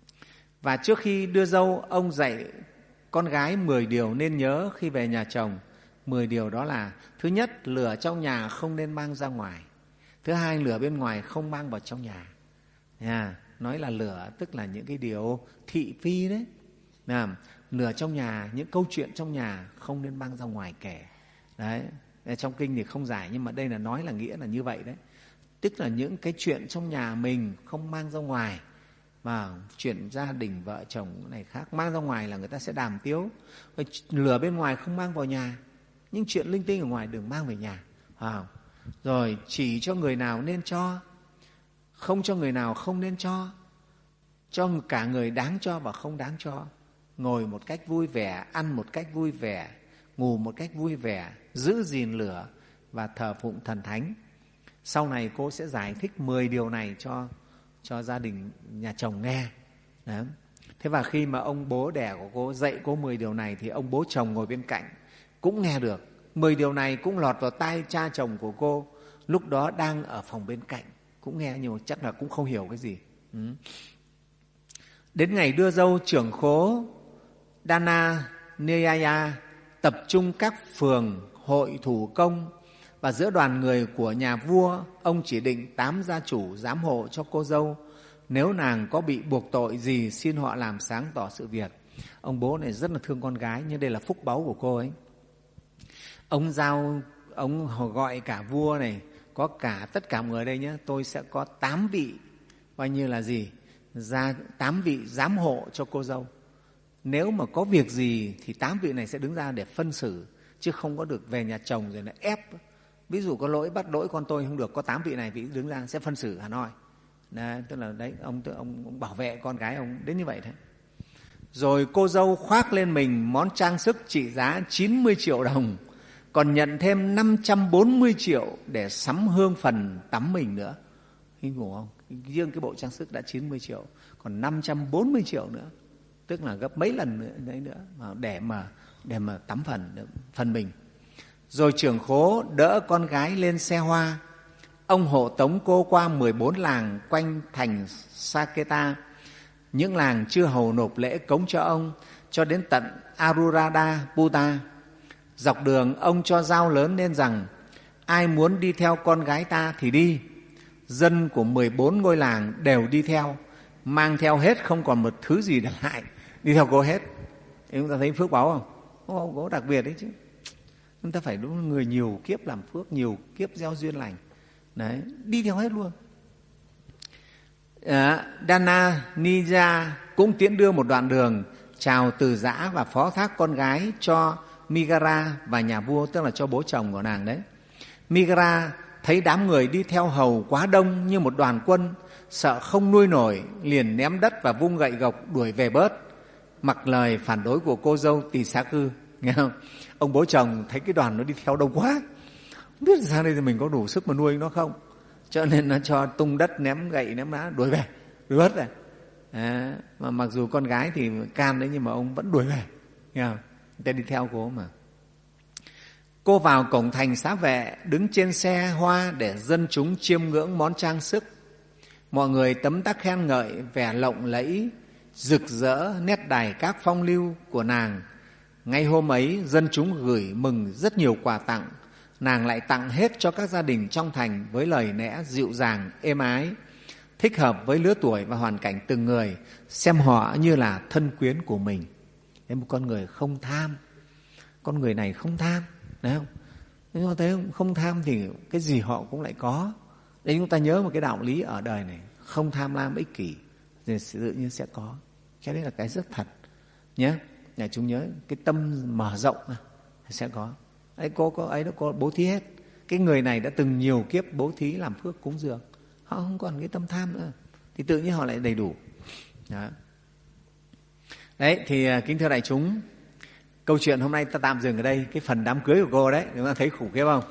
Và trước khi đưa dâu, ông dạy con gái mười điều nên nhớ khi về nhà chồng. Mười điều đó là: thứ nhất, lửa trong nhà không nên mang ra ngoài. Thứ hai, lửa bên ngoài không mang vào trong nhà. À, nói là lửa tức là những cái điều thị phi đấy. À, lửa trong nhà, những câu chuyện trong nhà không nên mang ra ngoài kể. Đấy, trong kinh thì không giải, nhưng mà đây là nói là nghĩa là như vậy đấy. tức là những cái chuyện trong nhà mình không mang ra ngoài, và chuyện gia đình vợ chồng này khác, mang ra ngoài là người ta sẽ đàm tiếu. Lửa bên ngoài không mang vào nhà, nhưng chuyện linh tinh ở ngoài đừng mang về nhà. À, rồi chỉ cho người nào nên cho, không cho người nào không nên cho, cho cả người đáng cho và không đáng cho. Ngồi một cách vui vẻ, ăn một cách vui vẻ, ngủ một cách vui vẻ, giữ gìn lửa và thờ phụng thần thánh. Sau này cô sẽ giải thích mười điều này cho, cho gia đình nhà chồng nghe. Đó. Thế và khi mà ông bố đẻ của cô dạy cô mười điều này thì ông bố chồng ngồi bên cạnh cũng nghe được. Mười điều này cũng lọt vào tai cha chồng của cô, lúc đó đang ở phòng bên cạnh, cũng nghe nhưng chắc là cũng không hiểu cái gì. Ừ. Đến ngày đưa dâu, trưởng khố Dana Neyaya tập trung các phường, hội thủ công, và giữa đoàn người của nhà vua, ông chỉ định tám gia chủ giám hộ cho cô dâu. Nếu nàng có bị buộc tội gì, xin họ làm sáng tỏ sự việc. Ông bố này rất là thương con gái, nhưng đây là phúc báu của cô ấy. Ông giao, ông gọi cả vua này, có cả tất cả mọi người đây nhé, tôi sẽ có tám vị, coi như là gì, ra tám vị giám hộ cho cô dâu. Nếu mà có việc gì thì tám vị này sẽ đứng ra để phân xử, chứ không có được về nhà chồng rồi lại ép. Ví dụ có lỗi, bắt lỗi con tôi không được, có tám vị này vị đứng ra sẽ phân xử Hà Nội. Đấy, tức là đấy, ông, ông, ông bảo vệ con gái ông đến như vậy thế. Rồi cô dâu khoác lên mình món trang sức trị giá chín mươi triệu đồng, còn nhận thêm năm trăm bốn mươi triệu để sắm hương phần tắm mình nữa. Kinh khủng không? Riêng cái bộ trang sức đã chín mươi triệu, còn năm trăm bốn mươi triệu nữa, tức là gấp mấy lần nữa, đấy nữa để mà để mà tắm phần phần mình. Rồi trưởng khố đỡ con gái lên xe hoa. Ông hộ tống cô qua mười bốn làng quanh thành Saketa, những làng chưa hầu nộp lễ cống cho ông, cho đến tận Anuradha Buddha. Dọc đường ông cho giao lớn lên rằng ai muốn đi theo con gái ta thì đi. Dân của mười bốn ngôi làng đều đi theo, mang theo hết, không còn một thứ gì để lại, đi theo cô hết. Thì chúng ta thấy phước báu không? Có, có đặc biệt đấy chứ. Chúng ta phải đúng người nhiều kiếp làm phước, nhiều kiếp gieo duyên lành. Đấy, đi theo hết luôn. À, Dana Nija cũng tiễn đưa một đoạn đường, chào từ giã và phó thác con gái cho Migara và nhà vua, tức là cho bố chồng của nàng đấy. Migara thấy đám người đi theo hầu quá đông như một đoàn quân, sợ không nuôi nổi, liền ném đất và vung gậy gộc đuổi về bớt, mặc lời phản đối của cô dâu Tỳ Xá Cư. Nghe không? Ông bố chồng thấy cái đoàn nó đi theo đông quá, không biết sang đây thì mình có đủ sức mà nuôi nó không, cho nên nó cho tung đất, ném gậy, ném đá, đuổi về, đuổi bớt về. À, mà mặc dù con gái thì can đấy, nhưng mà ông vẫn đuổi về. Nghe không? Người ta đi theo cô mà. Cô vào cổng thành xá vệ, đứng trên xe hoa để dân chúng chiêm ngưỡng món trang sức. Mọi người tấm tắc khen ngợi vẻ lộng lẫy, rực rỡ nét đài các phong lưu của nàng. Ngay hôm ấy, dân chúng gửi mừng rất nhiều quà tặng. Nàng lại tặng hết cho các gia đình trong thành với lời lẽ dịu dàng, êm ái, thích hợp với lứa tuổi và hoàn cảnh từng người, xem họ như là thân quyến của mình. Đấy, một con người không tham. Con người này không tham, thấy không? Nếu chúng ta thấy không tham thì cái gì họ cũng lại có. Đấy, chúng ta nhớ một cái đạo lý ở đời này, không tham lam ích kỷ thì tự nhiên sẽ có. Cái đấy là cái rất thật nhé. Nhà chúng nhớ cái tâm mở rộng sẽ có. Ấy cô có ấy nó có bố thí hết. Cái người này đã từng nhiều kiếp bố thí làm phước cúng dường, họ không còn cái tâm tham nữa, thì tự nhiên họ lại đầy đủ. Đó. Đấy thì kính thưa đại chúng, câu chuyện hôm nay ta tạm dừng ở đây. Cái phần đám cưới của cô đấy, chúng ta thấy khủng khiếp không?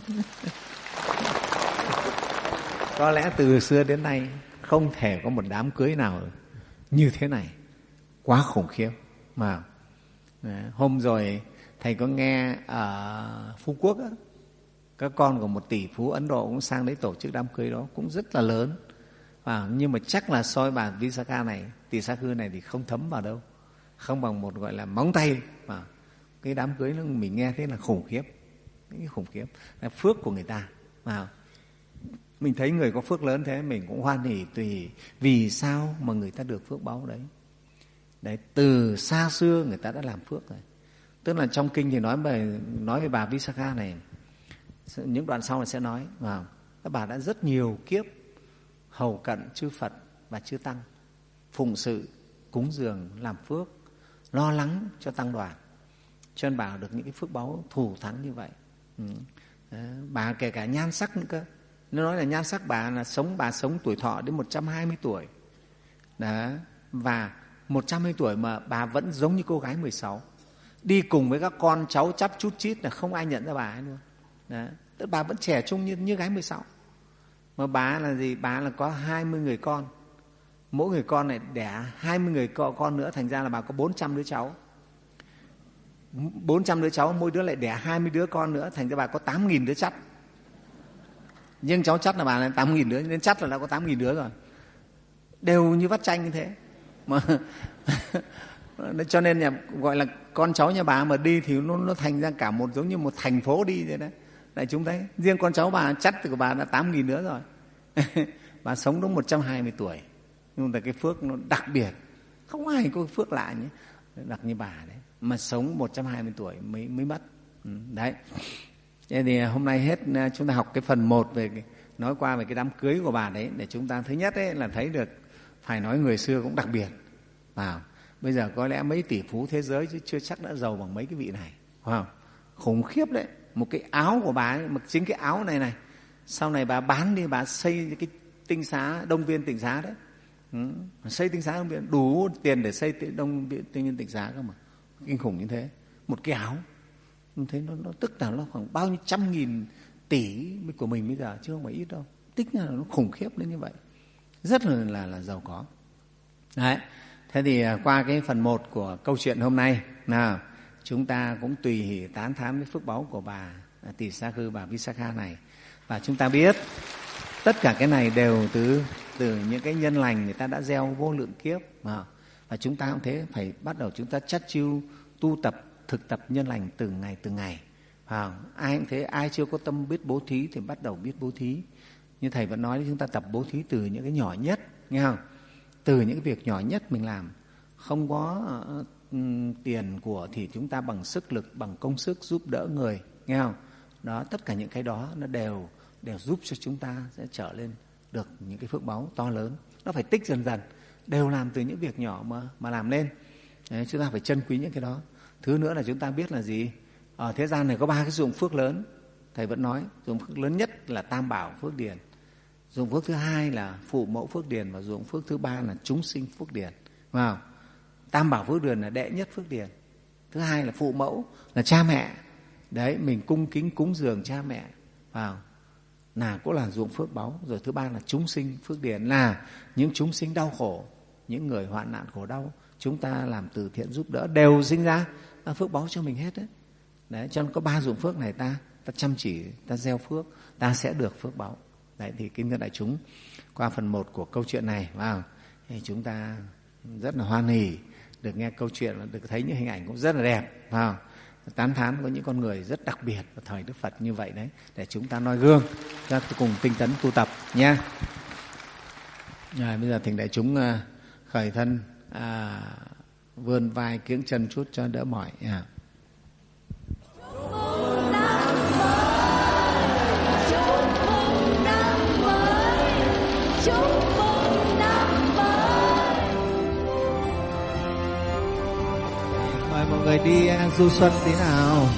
Có lẽ từ xưa đến nay không thể có một đám cưới nào như thế này, quá khủng khiếp. Mà hôm rồi thầy có nghe ở Phú Quốc á, các con của một tỷ phú Ấn Độ cũng sang đấy tổ chức đám cưới đó, cũng rất là lớn. À, nhưng mà chắc là soi bà Visakha này, Tỳ Xá Cư này thì không thấm vào đâu, không bằng một gọi là móng tay. Mà cái đám cưới nó mình nghe thế là khủng khiếp, cái khủng khiếp là phước của người ta. Mà mình thấy người có phước lớn thế mình cũng hoan hỉ tùy. Vì sao mà người ta được phước báu đấy? Đấy, từ xa xưa người ta đã làm phước rồi. Tức là trong kinh thì nói về nói về bà Visakha này, những đoạn sau này sẽ nói vào. Các bà đã rất nhiều kiếp hầu cận chư Phật và chư Tăng, phụng sự, cúng dường, làm phước, lo lắng cho tăng đoàn, cho nên bà được những cái phước báu thù thắng như vậy. Ừ. Đó, bà kể cả nhan sắc nữa cơ. Nó nói là nhan sắc bà là sống, bà sống tuổi thọ đến một trăm hai mươi tuổi. Đó. Và một trăm hai mươi tuổi mà bà vẫn giống như cô gái mười sáu. Đi cùng với các con cháu chắp chút chít là không ai nhận ra bà ấy luôn. Đó. Tức bà vẫn trẻ trung như, như gái mười sáu. Mà bà là gì? Bà là có hai mươi người con. Mỗi người con này đẻ hai mươi người con nữa, thành ra là bà có bốn trăm đứa cháu. bốn trăm đứa cháu, mỗi đứa lại đẻ hai mươi đứa con nữa, thành ra bà có tám nghìn đứa chắt. Nhưng cháu chắt là bà là tám nghìn đứa, nên chắt là đã có tám nghìn đứa rồi. Đều như vắt chanh như thế. Mà cho nên nhà, gọi là con cháu nhà bà mà đi thì nó, nó thành ra cả một, giống như một thành phố đi vậy đấy. Đại chúng thấy, riêng con cháu bà chắt thì của bà đã tám nghìn đứa rồi. Bà sống đến một trăm hai mươi tuổi. Nhưng mà cái phước nó đặc biệt. Không ai có phước lạ nhé, đặc như bà đấy. Mà sống một trăm hai mươi tuổi mới, mới mất. Ừ, đấy. Thế thì hôm nay hết chúng ta học cái phần một về cái, nói qua về cái đám cưới của bà đấy, để chúng ta thứ nhất ấy là thấy được, phải nói người xưa cũng đặc biệt. Wow. Bây giờ có lẽ mấy tỷ phú thế giới chứ chưa chắc đã giàu bằng mấy cái vị này. Wow. Khủng khiếp đấy. Một cái áo của bà ấy, mà chính cái áo này này, sau này bà bán đi, bà xây cái tinh xá, Đông Viên Tịnh Xá đấy. Ừ. Xây tinh xá Đông Viên, đủ tiền để xây Đông Viên Tinh Tịnh Xá cơ mà. Kinh khủng như thế. Một cái áo. Thế nó, nó tức là nó khoảng bao nhiêu trăm nghìn tỷ của mình bây giờ, chứ không phải ít đâu. Tích là nó khủng khiếp đến như vậy. Rất là, là, là giàu có. Đấy. Thế thì qua cái phần một của câu chuyện hôm nay, nào, chúng ta cũng tùy hỷ tán thán với phước báu của bà Tỷ Sa Khư, bà Visakha này. Và chúng ta biết tất cả cái này đều từ, từ những cái nhân lành người ta đã gieo vô lượng kiếp. Và chúng ta cũng thế, phải bắt đầu chúng ta chắt chiu tu tập, thực tập nhân lành từng ngày từng ngày. À, ai cũng thế, ai chưa có tâm biết bố thí thì bắt đầu biết bố thí. Như Thầy vẫn nói, chúng ta tập bố thí từ những cái nhỏ nhất, nghe không? Từ những cái việc nhỏ nhất mình làm. Không có uh, tiền của thì chúng ta bằng sức lực, bằng công sức giúp đỡ người, nghe không? Đó, tất cả những cái đó nó đều, đều giúp cho chúng ta sẽ trở lên được những cái phước báu to lớn. Nó phải tích dần dần, đều làm từ những việc nhỏ mà, mà làm lên. Đấy, chúng ta phải trân quý những cái đó. Thứ nữa là chúng ta biết là gì? Ở thế gian này có ba cái dụng phước lớn. Thầy vẫn nói, dụng phước lớn nhất là Tam Bảo Phước Điền. Dụng phước thứ hai là Phụ Mẫu Phước Điền. Và dụng phước thứ ba là Chúng Sinh Phước Điền. Wow. Tam Bảo Phước Điền là đệ nhất phước điền. Thứ hai là Phụ Mẫu, là cha mẹ. Đấy, mình cung kính cúng dường cha mẹ. Wow. Là cũng là dụng phước báu. Rồi thứ ba là Chúng Sinh Phước Điền, là những chúng sinh đau khổ, những người hoạn nạn khổ đau, chúng ta làm từ thiện giúp đỡ đều sinh ra phước báu cho mình hết đấy. Đấy, cho nên có ba dụng phước này ta ta chăm chỉ, ta gieo phước, ta sẽ được phước báu. Đấy, thì kính thưa đại chúng, qua phần một của câu chuyện này, wow, thì chúng ta rất là hoan hỉ được nghe câu chuyện và được thấy những hình ảnh cũng rất là đẹp, wow. Tán thán có những con người rất đặc biệt ở thời Đức Phật như vậy đấy, để chúng ta noi gương, ra cùng tinh tấn tu tập nha. Rồi, bây giờ thỉnh đại chúng khởi thân, à, vươn vai kiễng chân chút cho đỡ mỏi. À. Mời mọi người đi du xuân tí nào.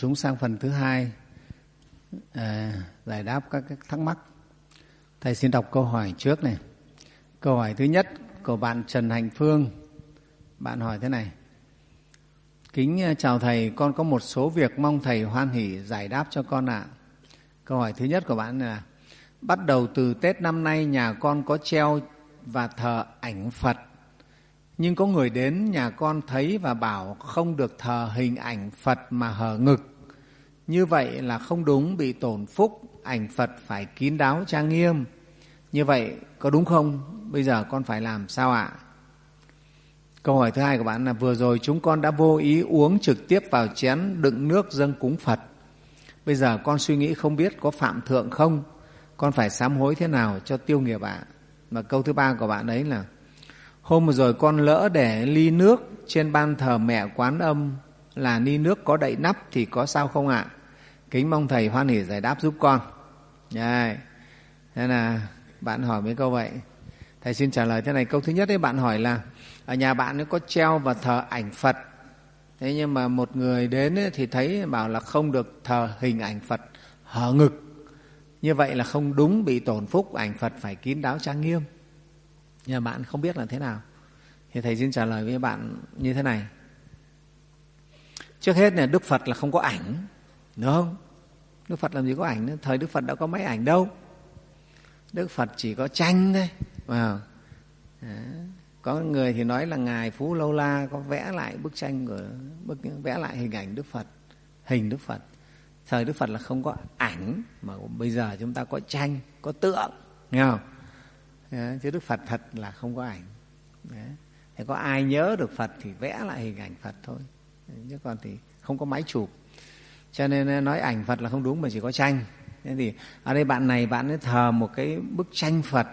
chúng sang phần thứ hai, à, giải đáp các, các thắc mắc. Thầy xin đọc câu hỏi trước này. Câu hỏi thứ nhất của bạn Trần Hành Phương. Bạn hỏi thế này: kính chào thầy, con có một số việc mong thầy hoan hỷ giải đáp cho con ạ. À. Câu hỏi thứ nhất của bạn là: bắt đầu từ Tết năm nay nhà con có treo và thờ ảnh Phật, nhưng có người đến nhà con thấy và bảo không được thờ hình ảnh Phật mà hở ngực. Như vậy là không đúng, bị tổn phúc, ảnh Phật phải kín đáo trang nghiêm. Như vậy có đúng không? Bây giờ con phải làm sao ạ? Câu hỏi thứ hai của bạn là: vừa rồi chúng con đã vô ý uống trực tiếp vào chén đựng nước dâng cúng Phật. Bây giờ con suy nghĩ không biết có phạm thượng không? Con phải sám hối thế nào cho tiêu nghiệp ạ? Và câu thứ ba của bạn ấy là: hôm vừa rồi con lỡ để ly nước trên ban thờ mẹ Quán Âm, là ly nước có đậy nắp thì có sao không ạ? Kính mong thầy hoan hỷ giải đáp giúp con. Đấy. Thế là bạn hỏi mấy câu vậy. Thầy xin trả lời thế này. Câu thứ nhất ấy, bạn hỏi là ở nhà bạn ấy có treo và thờ ảnh Phật. Thế nhưng mà một người đến ấy thì thấy bảo là không được thờ hình ảnh Phật hở ngực. Như vậy là không đúng, bị tổn phúc, ảnh Phật phải kín đáo trang nghiêm. Nhưng mà bạn không biết là thế nào. Thì thầy xin trả lời với bạn như thế này. Trước hết là Đức Phật là không có ảnh, đúng không? Đức Phật làm gì có ảnh nữa. Thời Đức Phật đã có mấy ảnh đâu. Đức Phật chỉ có tranh thôi. Wow. Có người thì nói là Ngài Phú Lâu La có vẽ lại bức tranh của bức vẽ lại hình ảnh Đức Phật, hình Đức Phật. Thời Đức Phật là không có ảnh, mà bây giờ chúng ta có tranh, có tượng, nghe không? Đấy, chứ Đức Phật thật là không có ảnh. Đấy. Thế có ai nhớ được Phật thì vẽ lại hình ảnh Phật thôi, chứ còn thì không có máy chụp. Cho nên nói ảnh Phật là không đúng, mà chỉ có tranh. Thế thì ở đây bạn này bạn ấy thờ một cái bức tranh Phật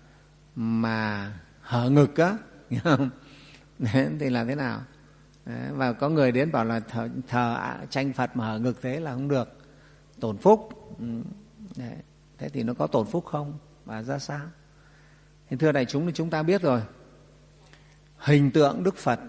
mà hở ngực á, nghe không? Đấy, thì là thế nào? Đấy, và có người đến bảo là thờ, thờ tranh Phật mà hở ngực thế là không được, tổn phúc. Đấy. Thế thì nó có tổn phúc không và ra sao? Thì thưa đại chúng, thì chúng ta biết rồi, hình tượng Đức Phật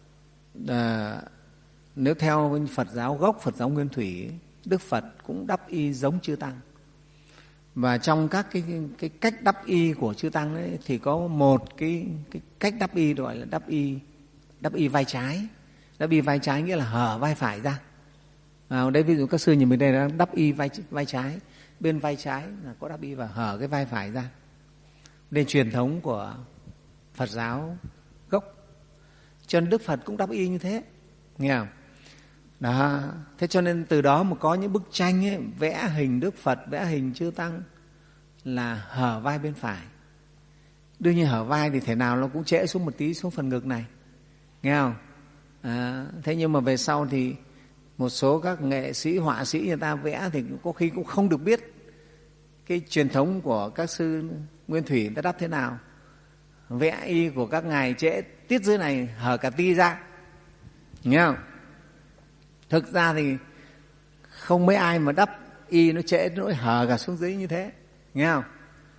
à, nếu theo Phật giáo gốc, Phật giáo Nguyên Thủy, Đức Phật cũng đắp y giống chư Tăng. Và trong các cái, cái cách đắp y của chư Tăng ấy, thì có một cái, cái cách đắp y gọi là đắp y đắp y vai trái. Đắp y vai trái nghĩa là hở vai phải ra. À, đây ví dụ các sư nhìn bên đây là đắp y vai, vai trái, bên vai trái là có đắp y và hở cái vai phải ra. Đây truyền thống của Phật giáo gốc. Cho nên Đức Phật cũng đắp y như thế, nghe không? Đó. Thế cho nên từ đó mà có những bức tranh ấy, vẽ hình Đức Phật, vẽ hình chư Tăng là hở vai bên phải. Đương nhiên hở vai thì thể nào nó cũng trễ xuống một tí xuống phần ngực này, nghe không? À, thế nhưng mà về sau thì một số các nghệ sĩ, họa sĩ người ta vẽ thì có khi cũng không được biết cái truyền thống của các sư Nguyên Thủy đã đắp thế nào. Vẽ y của các ngài trễ tiết dưới này hở cả ti ra, nghe không? Thực ra thì không mấy ai mà đắp y nó trễ nó hở cả xuống dưới như thế, nghe không?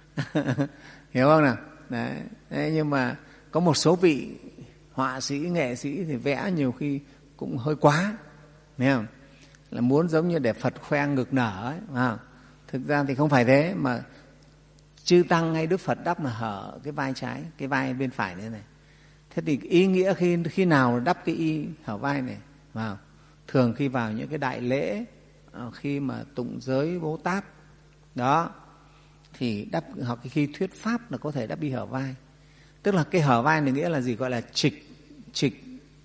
Hiểu không nào? Đấy. Đấy, nhưng mà có một số vị họa sĩ, nghệ sĩ thì vẽ nhiều khi cũng hơi quá, nghe không? Là muốn giống như để Phật khoe ngực nở ấy, phải không? Thực ra thì không phải thế, mà chư Tăng hay Đức Phật đắp là hở cái vai trái, cái vai bên phải này này. Thế thì ý nghĩa khi khi nào đắp cái y hở vai này, phải không? Thường khi vào những cái đại lễ, khi mà tụng giới Bố Tát đó, thì đắp, hoặc khi thuyết pháp là có thể đắp y hở vai. Tức là cái hở vai này nghĩa là gì? Gọi là trịch trịch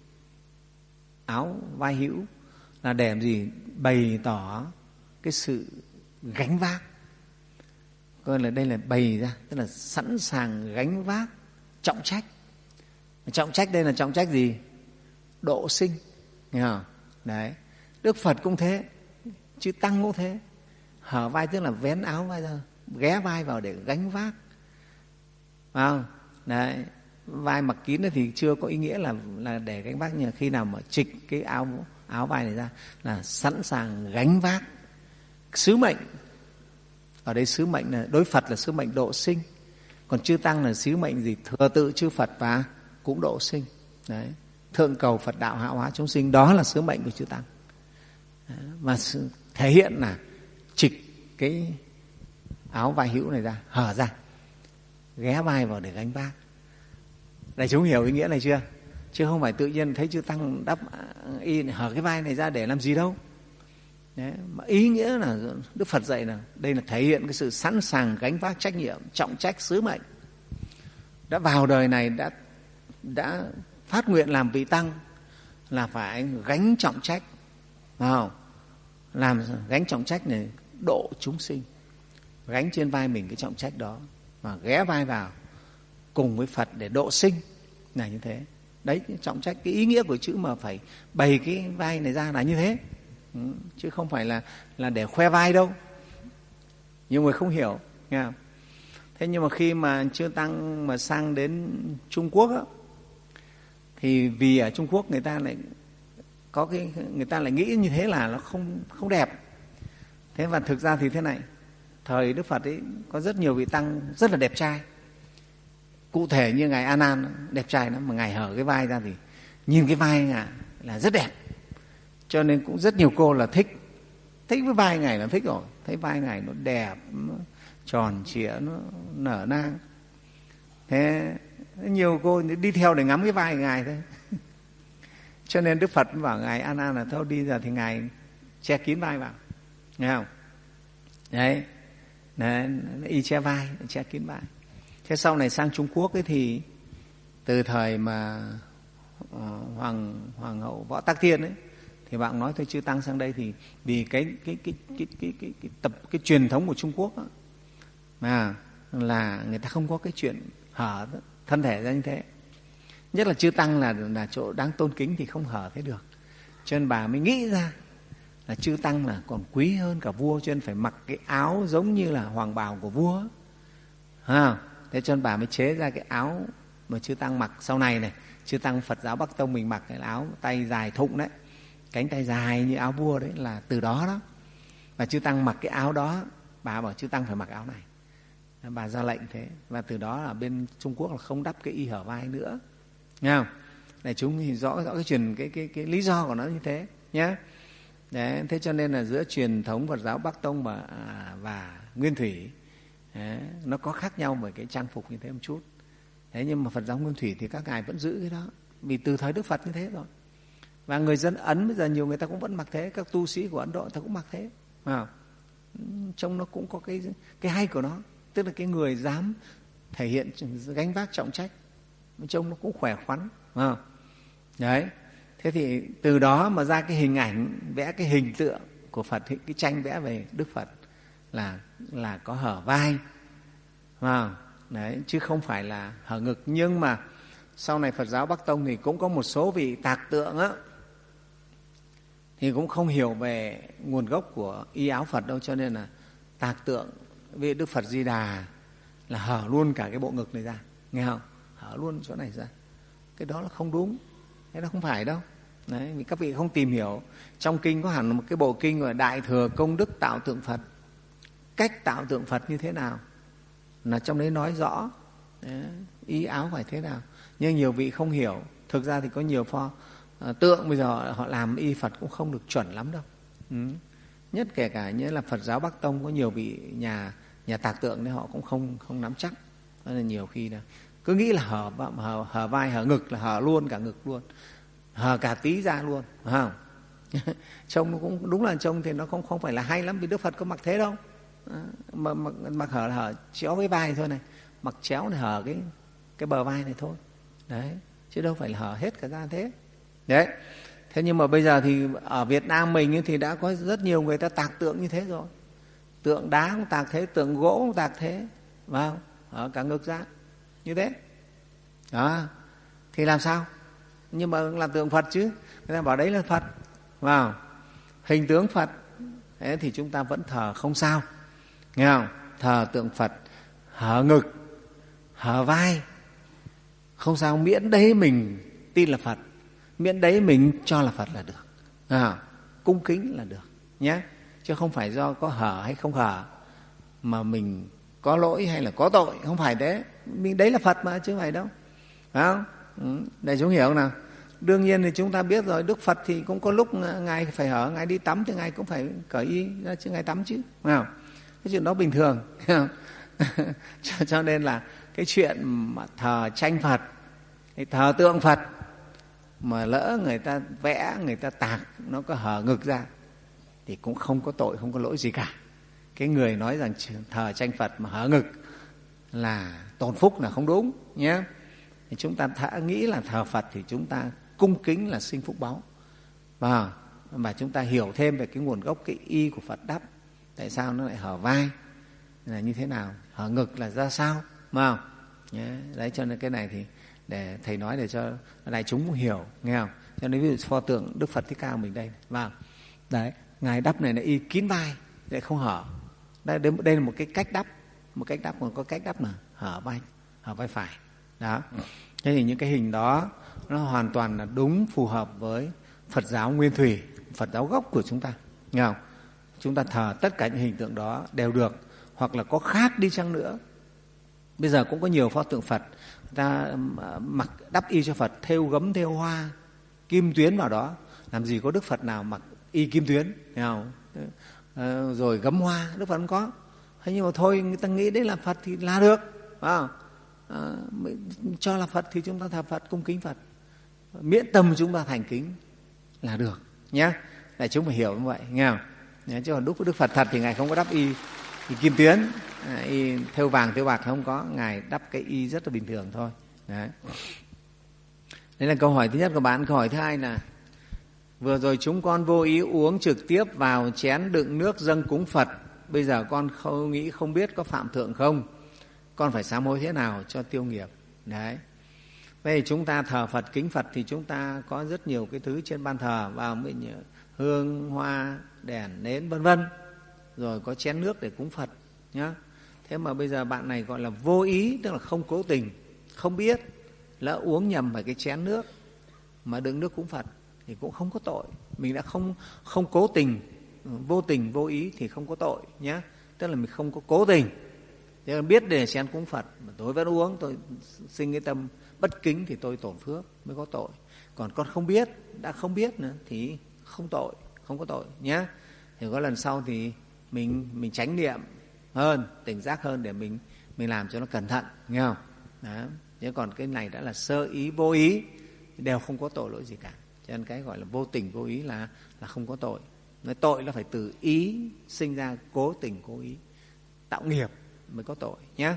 áo vai hữu, là để làm gì? Bày tỏ cái sự gánh vác. Coi là đây là bày ra, tức là sẵn sàng gánh vác trọng trách. Trọng trách đây là trọng trách gì? Độ sinh, nghe không? Đấy. Đức Phật cũng thế, chư Tăng cũng thế. Hở vai tức là vén áo vai ra, ghé vai vào để gánh vác, phải không? Đấy. Vai mặc kín thì chưa có ý nghĩa là là để gánh vác, nhưng khi nào mà trịch cái áo áo vai này ra là sẵn sàng gánh vác sứ mệnh. Ở đây sứ mệnh là đối Phật là sứ mệnh độ sinh, còn chư Tăng là sứ mệnh gì? Thừa tự chư Phật và cũng độ sinh. Đấy. Thượng cầu Phật đạo, hạ hóa chúng sinh, đó là sứ mệnh của chư Tăng. và sự thể hiện là trịch cái áo vai hữu này ra, hở ra, ghé vai vào để gánh vác. Đại chúng hiểu ý nghĩa này chưa? Chứ không phải tự nhiên thấy chư tăng đắp y hở cái vai này ra để làm gì đâu. Đấy, mà ý nghĩa là Đức Phật dạy là đây là thể hiện cái sự sẵn sàng gánh vác trách nhiệm, trọng trách sứ mệnh. Đã vào đời này, đã đã phát nguyện làm vị tăng là phải gánh trọng trách, không? Làm gánh trọng trách này độ chúng sinh, gánh trên vai mình cái trọng trách đó mà ghé vai vào cùng với Phật để độ sinh là như thế. Đấy, cái trọng trách, cái ý nghĩa của chữ mà phải bày cái vai này ra là như thế. Ừ, chứ không phải là là để khoe vai đâu. Nhiều người không hiểu, nghe không? Thế nhưng mà khi mà chư tăng mà sang đến Trung Quốc á, thì vì ở Trung Quốc người ta lại có cái người ta lại nghĩ như thế là nó không không đẹp. Thế và thực ra thì thế này, thời Đức Phật ấy có rất nhiều vị tăng rất là đẹp trai. Cụ thể như ngài A Nan đẹp trai lắm, mà ngài hở cái vai ra thì nhìn cái vai ngài là rất đẹp. Cho nên cũng rất nhiều cô là thích, thích với vai ngài là thích rồi, thấy vai ngài nó đẹp, nó tròn trịa, nó nở nang. Thế nhiều cô đi theo để ngắm cái vai ngài thôi. Cho nên Đức Phật bảo ngài A Nan là thôi đi giờ thì ngài che kín vai vào, nghe không? Đấy, đấy, y che vai, che kín vai. Thế sau này sang Trung Quốc ấy thì từ thời mà uh, hoàng hoàng hậu Võ Tắc Thiên ấy, thì bạn nói thôi chư tăng sang đây thì vì cái cái cái cái cái cái, cái tập cái truyền thống của Trung Quốc đó, mà là người ta không có cái chuyện hở thân thể ra như thế. Nhất là chư tăng là là chỗ đáng tôn kính thì không hở thế được. Cho nên bà mới nghĩ ra là chư tăng là còn quý hơn cả vua, cho nên phải mặc cái áo giống như là hoàng bào của vua. À, thế cho nên bà mới chế ra cái áo mà chư tăng mặc sau này này. Chư tăng Phật giáo Bắc Tông mình mặc cái áo tay dài thụng đấy, cánh tay dài như áo vua đấy là từ đó đó. Và chư tăng mặc cái áo đó, bà bảo chư tăng phải mặc áo này, bà ra lệnh thế. Và từ đó là bên Trung Quốc là không đắp cái y hở vai nữa, nghe không? Này chúng thì rõ rõ cái truyền cái cái cái lý do của nó như thế nhé. Đấy, thế cho nên là giữa truyền thống Phật giáo Bắc Tông và và Nguyên Thủy, đấy, nó có khác nhau về cái trang phục như thế một chút. Thế nhưng mà Phật giáo Nguyên Thủy thì các ngài vẫn giữ cái đó, vì từ thời Đức Phật như thế rồi. Và người dân Ấn bây giờ nhiều người ta cũng vẫn mặc thế, các tu sĩ của Ấn Độ ta cũng mặc thế, à, trông nó cũng có cái cái hay của nó, tức là cái người dám thể hiện gánh vác trọng trách, trông nó cũng khỏe khoắn, à. Đấy, thế thì từ đó mà ra cái hình ảnh, vẽ cái hình tượng của Phật, cái tranh vẽ về Đức Phật là là có hở vai, à, đấy, chứ không phải là hở ngực. Nhưng mà sau này Phật giáo Bắc Tông thì cũng có một số vị tạc tượng á, thì cũng không hiểu về nguồn gốc của y áo Phật đâu, cho nên là tạc tượng vì Đức Phật Di Đà là hở luôn cả cái bộ ngực này ra, nghe không? Hở luôn chỗ này ra. Cái đó là không đúng, cái đó không phải đâu. Đấy, vì các vị không tìm hiểu. Trong kinh có hẳn một cái bộ kinh gọi là Đại Thừa Công Đức Tạo Tượng Phật. Cách tạo tượng Phật như thế nào là trong đấy nói rõ. Đấy, y áo phải thế nào. Nhưng nhiều vị không hiểu. Thực ra thì có nhiều pho uh, tượng bây giờ họ làm y Phật cũng không được chuẩn lắm đâu. Ừ. Nhất kể cả như là Phật giáo Bắc Tông có nhiều vị nhà nhà tạc tượng nên họ cũng không không nắm chắc. Nên là nhiều khi là cứ nghĩ là hở, hở, hở vai, hở ngực là hở luôn cả ngực luôn, hở cả tí ra luôn, phải không? Trông nó cũng đúng là trông thì nó không không phải là hay lắm, vì Đức Phật có mặc thế đâu. Mà mặc, mặc hở là hở chéo cái vai thôi này, mặc chéo này hở cái cái bờ vai này thôi. Đấy, chứ đâu phải là hở hết cả ra thế. Đấy. Thế nhưng mà bây giờ thì ở Việt Nam mình thì đã có rất nhiều người ta tạc tượng như thế rồi. Tượng đá cũng tạc thế, tượng gỗ cũng tạc thế, phải không? Ở cả ngực ra như thế. Đó. Thì làm sao? Nhưng mà làm tượng Phật chứ. Người ta bảo đấy là Phật, phải không? Hình tướng Phật. Thế thì chúng ta vẫn thờ không sao, nghe không? Thờ tượng Phật hở ngực, hở vai, không sao, miễn đấy mình tin là Phật, miễn đấy mình cho là Phật là được, à, cung kính là được nhé. Chứ không phải do có hở hay không hở mà mình có lỗi hay là có tội, không phải thế. Mình đấy là Phật mà chứ không phải đâu, phải không? Ừ, để chúng hiểu nào. Đương nhiên thì chúng ta biết rồi, Đức Phật thì cũng có lúc Ngài phải hở, Ngài đi tắm thì Ngài cũng phải cởi y ra chứ Ngài tắm chứ, phải không? Cái chuyện đó bình thường. cho, cho nên là cái chuyện mà thờ tranh Phật, thờ tượng Phật mà lỡ người ta vẽ, người ta tạc nó có hở ngực ra thì cũng không có tội, không có lỗi gì cả. Cái người nói rằng thờ tranh Phật mà hở ngực là tổn phúc là không đúng nhé. Thì chúng ta thả nghĩ là thờ Phật thì chúng ta cung kính là sinh phúc báu, và mà chúng ta hiểu thêm về cái nguồn gốc cái y của Phật đắp, tại sao nó lại hở vai là như thế nào, hở ngực là ra sao, phải không? Đấy, cho nên cái này thì để thầy nói để cho đại chúng cũng hiểu, nghe không? Cho nên ví dụ pho tượng Đức Phật Thích Ca của mình đây, vào đấy, Ngài đắp này là y kín vai để không hở. Đây, đây là một cái cách đắp, một cách đắp, còn có cách đắp là hở vai, hở vai phải. Đó. Thế thì những cái hình đó nó hoàn toàn là đúng, phù hợp với Phật giáo nguyên thủy, Phật giáo gốc của chúng ta, nghe không? Chúng ta thờ tất cả những hình tượng đó đều được, hoặc là có khác đi chăng nữa. Bây giờ cũng có nhiều pho tượng Phật, người ta mặc đắp y cho Phật, thêu gấm, thêu hoa, kim tuyến vào đó. Làm gì có Đức Phật nào mặc y kim tuyến, nghe không? À, rồi gấm hoa, Đức Phật không có. Thế nhưng mà thôi, người ta nghĩ đấy là Phật thì là được, phải không? À, cho là Phật thì chúng ta thờ Phật, cung kính Phật, miễn tâm chúng ta thành kính là được nhé. Đại chúng phải hiểu như vậy, nghe không? Nhá, chứ còn Đức Đức Phật thật thì Ngài không có đắp y, y kim tuyến, à, y thêu vàng thêu bạc không có, Ngài đắp cái y rất là bình thường thôi. Đấy. Đấy là câu hỏi thứ nhất của bạn. Câu hỏi thứ hai là vừa rồi chúng con vô ý uống trực tiếp vào chén đựng nước dâng cúng Phật, bây giờ con không nghĩ không biết có phạm thượng không, con phải sám hối thế nào cho tiêu nghiệp. Đấy. Vậy thì chúng ta thờ Phật, kính Phật thì chúng ta có rất nhiều cái thứ trên ban thờ, vào mình hương, hoa, đèn, nến vân vân, rồi có chén nước để cúng Phật nhá. Thế mà bây giờ bạn này gọi là vô ý, tức là không cố tình, không biết, lỡ uống nhầm phải cái chén nước mà đựng nước cúng Phật thì cũng không có tội. Mình đã không không cố tình, vô tình vô ý thì không có tội nhé. Tức là mình không có cố tình, thế biết để chén cúng Phật mà tôi vẫn uống, tôi sinh cái tâm bất kính thì tôi tổn phước mới có tội. Còn con không biết, đã không biết nữa thì không tội, không có tội nhé. Thì có lần sau thì mình mình tránh niệm hơn, tỉnh giác hơn để mình mình làm cho nó cẩn thận, nghe không? Đó. Chứ còn cái này đã là sơ ý, vô ý đều không có tội lỗi gì cả. Cho nên cái gọi là vô tình vô ý là là không có tội. Nói tội là phải từ ý sinh ra, cố tình cố ý tạo nghiệp mới có tội nhé.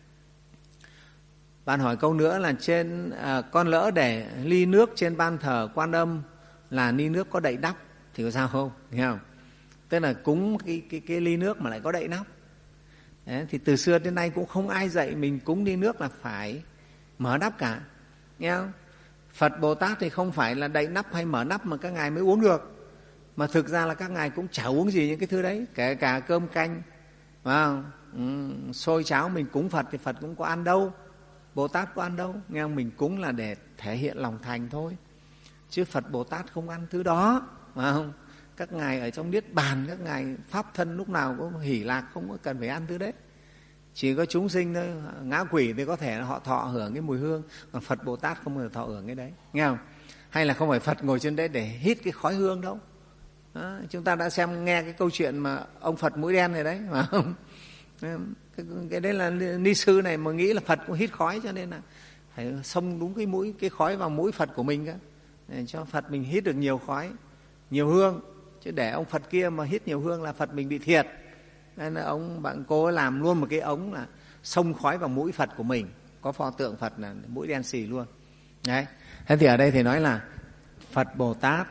Bạn hỏi câu nữa là trên à, con lỡ để ly nước trên ban thờ Quan Âm là ly nước có đậy nắp thì có sao không? Nghe không? Tức là cúng cái, cái, cái ly nước mà lại có đậy nắp. Đấy, thì từ xưa đến nay cũng không ai dạy mình cúng ly nước là phải mở nắp cả. Nghe không? Phật Bồ Tát thì không phải là đậy nắp hay mở nắp mà các ngài mới uống được. Mà thực ra là các ngài cũng chả uống gì những cái thứ đấy, kể cả cơm canh, phải không? Ừ, xôi cháo mình cúng Phật thì Phật cũng có ăn đâu, Bồ Tát có ăn đâu. Nghe không? Mình cúng là để thể hiện lòng thành thôi, chứ Phật Bồ Tát không ăn thứ đó, phải không? Các ngài ở trong niết bàn, các ngài pháp thân lúc nào cũng hỷ lạc, không có cần phải ăn thứ đấy. Chỉ có chúng sinh thôi, ngã quỷ thì có thể họ thọ hưởng cái mùi hương, còn Phật Bồ Tát không bao giờ thọ hưởng cái đấy, nghe không? Hay là không phải Phật ngồi trên đấy để hít cái khói hương đâu. Đó, chúng ta đã xem nghe cái câu chuyện mà ông Phật mũi đen này đấy, phải không? Cái, cái đấy là ni sư này mà nghĩ là Phật cũng hít khói, cho nên là phải xông đúng cái mũi, cái khói vào mũi Phật của mình cả, để cho Phật mình hít được nhiều khói, nhiều hương. Chứ để ông Phật kia mà hít nhiều hương là Phật mình bị thiệt. Nên là ông bạn cô làm luôn một cái ống là xông khói vào mũi Phật của mình. Có pho tượng Phật là mũi đen xì luôn. Đấy. Thế thì ở đây thì nói là Phật Bồ Tát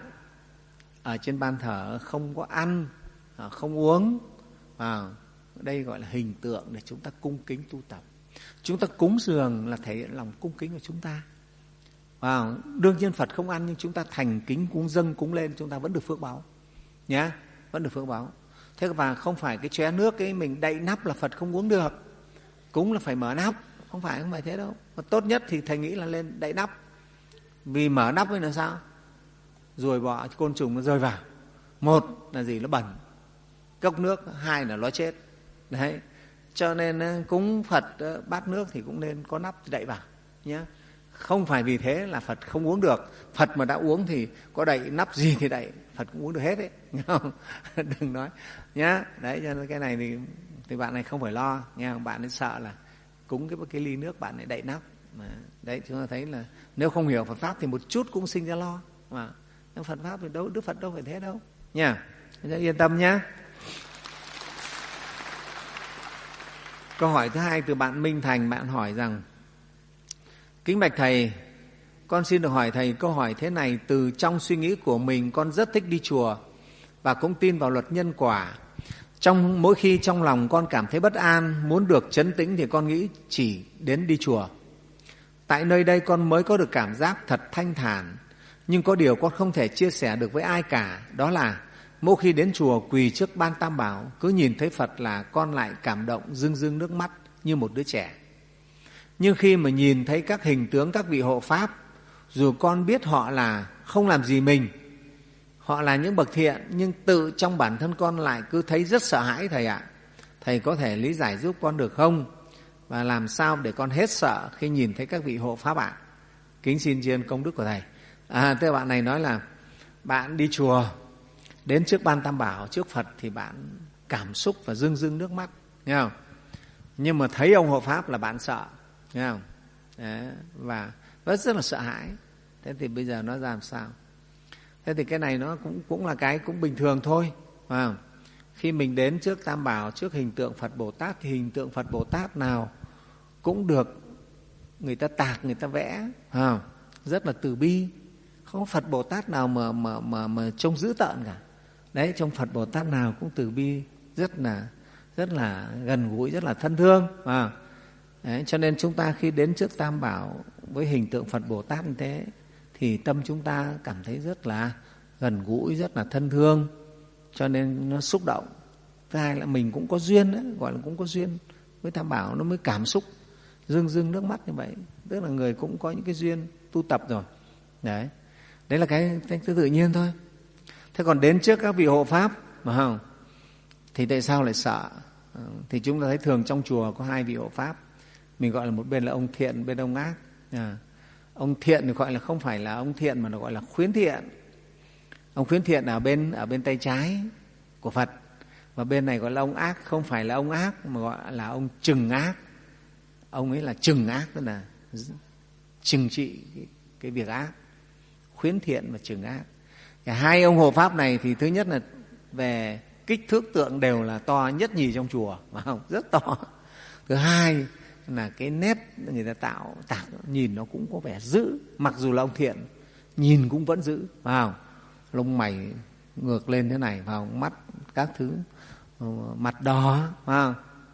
ở trên ban thờ không có ăn, không uống. À, đây gọi là hình tượng để chúng ta cung kính tu tập. Chúng ta cúng dường là thể hiện lòng cung kính của chúng ta. À, đương nhiên Phật không ăn nhưng chúng ta thành kính cúng dâng cúng lên, chúng ta vẫn được phước báo nhá, vẫn được phước báo. Thế và không phải cái chén nước ấy mình đậy nắp là Phật không uống được, cúng là phải mở nắp, không phải không phải thế đâu. Mà tốt nhất thì thầy nghĩ là lên đậy nắp, vì mở nắp ấy là sao? Ruồi bọ côn trùng nó rơi vào, một là gì, nó bẩn cốc nước, hai là nó chết. Đấy, cho nên cúng Phật bát nước thì cũng nên có nắp đậy vào nhé. Không phải vì thế là Phật không uống được. Phật mà đã uống thì có đậy nắp gì thì đậy, Phật cũng uống được hết đấy. Đừng nói nhá. Đấy, cho nên cái này thì, thì bạn này không phải lo nha. Bạn ấy sợ là cúng cái, cái ly nước bạn ấy đậy nắp. Mà đấy, chúng ta thấy là nếu không hiểu Phật Pháp thì một chút cũng sinh ra lo. Mà Phật Pháp thì đâu, Đức Phật đâu phải thế đâu nha. Yên tâm nhá. Câu hỏi thứ hai từ bạn Minh Thành. Bạn hỏi rằng: kính bạch Thầy, con xin được hỏi Thầy câu hỏi thế này. Từ trong suy nghĩ của mình, con rất thích đi chùa và cũng tin vào luật nhân quả. Trong mỗi khi trong lòng con cảm thấy bất an, muốn được trấn tĩnh thì con nghĩ chỉ đến đi chùa. Tại nơi đây con mới có được cảm giác thật thanh thản. Nhưng có điều con không thể chia sẻ được với ai cả. Đó là mỗi khi đến chùa quỳ trước ban Tam Bảo, cứ nhìn thấy Phật là con lại cảm động rưng rưng nước mắt như một đứa trẻ. Nhưng khi mà nhìn thấy các hình tướng các vị hộ Pháp, dù con biết họ là không làm gì mình, họ là những bậc thiện, nhưng tự trong bản thân con lại cứ thấy rất sợ hãi Thầy ạ. Thầy có thể lý giải giúp con được không? Và làm sao để con hết sợ khi nhìn thấy các vị hộ Pháp ạ? Kính xin tri ân công đức của Thầy. À, tức là bạn này nói là bạn đi chùa, đến trước ban Tam Bảo, trước Phật thì bạn cảm xúc và rưng rưng nước mắt, nghe không? Nhưng mà thấy ông hộ Pháp là bạn sợ, nghe không? Đấy, và rất rất là sợ hãi. Thế thì bây giờ nó làm sao? Thế thì cái này nó cũng cũng là cái cũng bình thường thôi, phải không? Khi mình đến trước Tam Bảo, trước hình tượng Phật Bồ Tát thì hình tượng Phật Bồ Tát nào cũng được người ta tạc, người ta vẽ, phải không? Rất là từ bi. Không có Phật Bồ Tát nào mà mà mà mà trông dữ tợn cả. Đấy, trong Phật Bồ Tát nào cũng từ bi, rất là rất là gần gũi, rất là thân thương. À, đấy, cho nên chúng ta khi đến trước Tam Bảo với hình tượng Phật Bồ Tát như thế thì tâm chúng ta cảm thấy rất là gần gũi, rất là thân thương, cho nên nó xúc động. Thứ hai là mình cũng có duyên đấy, gọi là cũng có duyên với Tam Bảo, nó mới cảm xúc rưng rưng nước mắt như vậy. Tức là người cũng có những cái duyên tu tập rồi. Đấy, đấy là cái, cái tự nhiên thôi. Thế còn đến trước các vị hộ Pháp mà không, thì tại sao lại sợ? Thì chúng ta thấy thường trong chùa có hai vị hộ Pháp. Mình gọi là một bên là ông thiện, bên ông ác. À, ông thiện thì gọi là không phải là ông thiện mà nó gọi là khuyến thiện. Ông khuyến thiện ở bên ở bên tay trái của Phật. Và bên này gọi là ông ác, không phải là ông ác mà gọi là ông trừng ác. Ông ấy là trừng ác, tức là trừng trị cái, cái việc ác. Khuyến thiện và trừng ác. Thì hai ông hộ Pháp này thì thứ nhất là về kích thước tượng đều là to nhất nhì trong chùa, phải không? Rất to. Thứ hai là cái nét người ta tạo tạo nhìn nó cũng có vẻ dữ, mặc dù là ông thiện nhìn cũng vẫn dữ, phải không? Lông mày ngược lên thế này, vào mắt các thứ, mặt đỏ, phải không?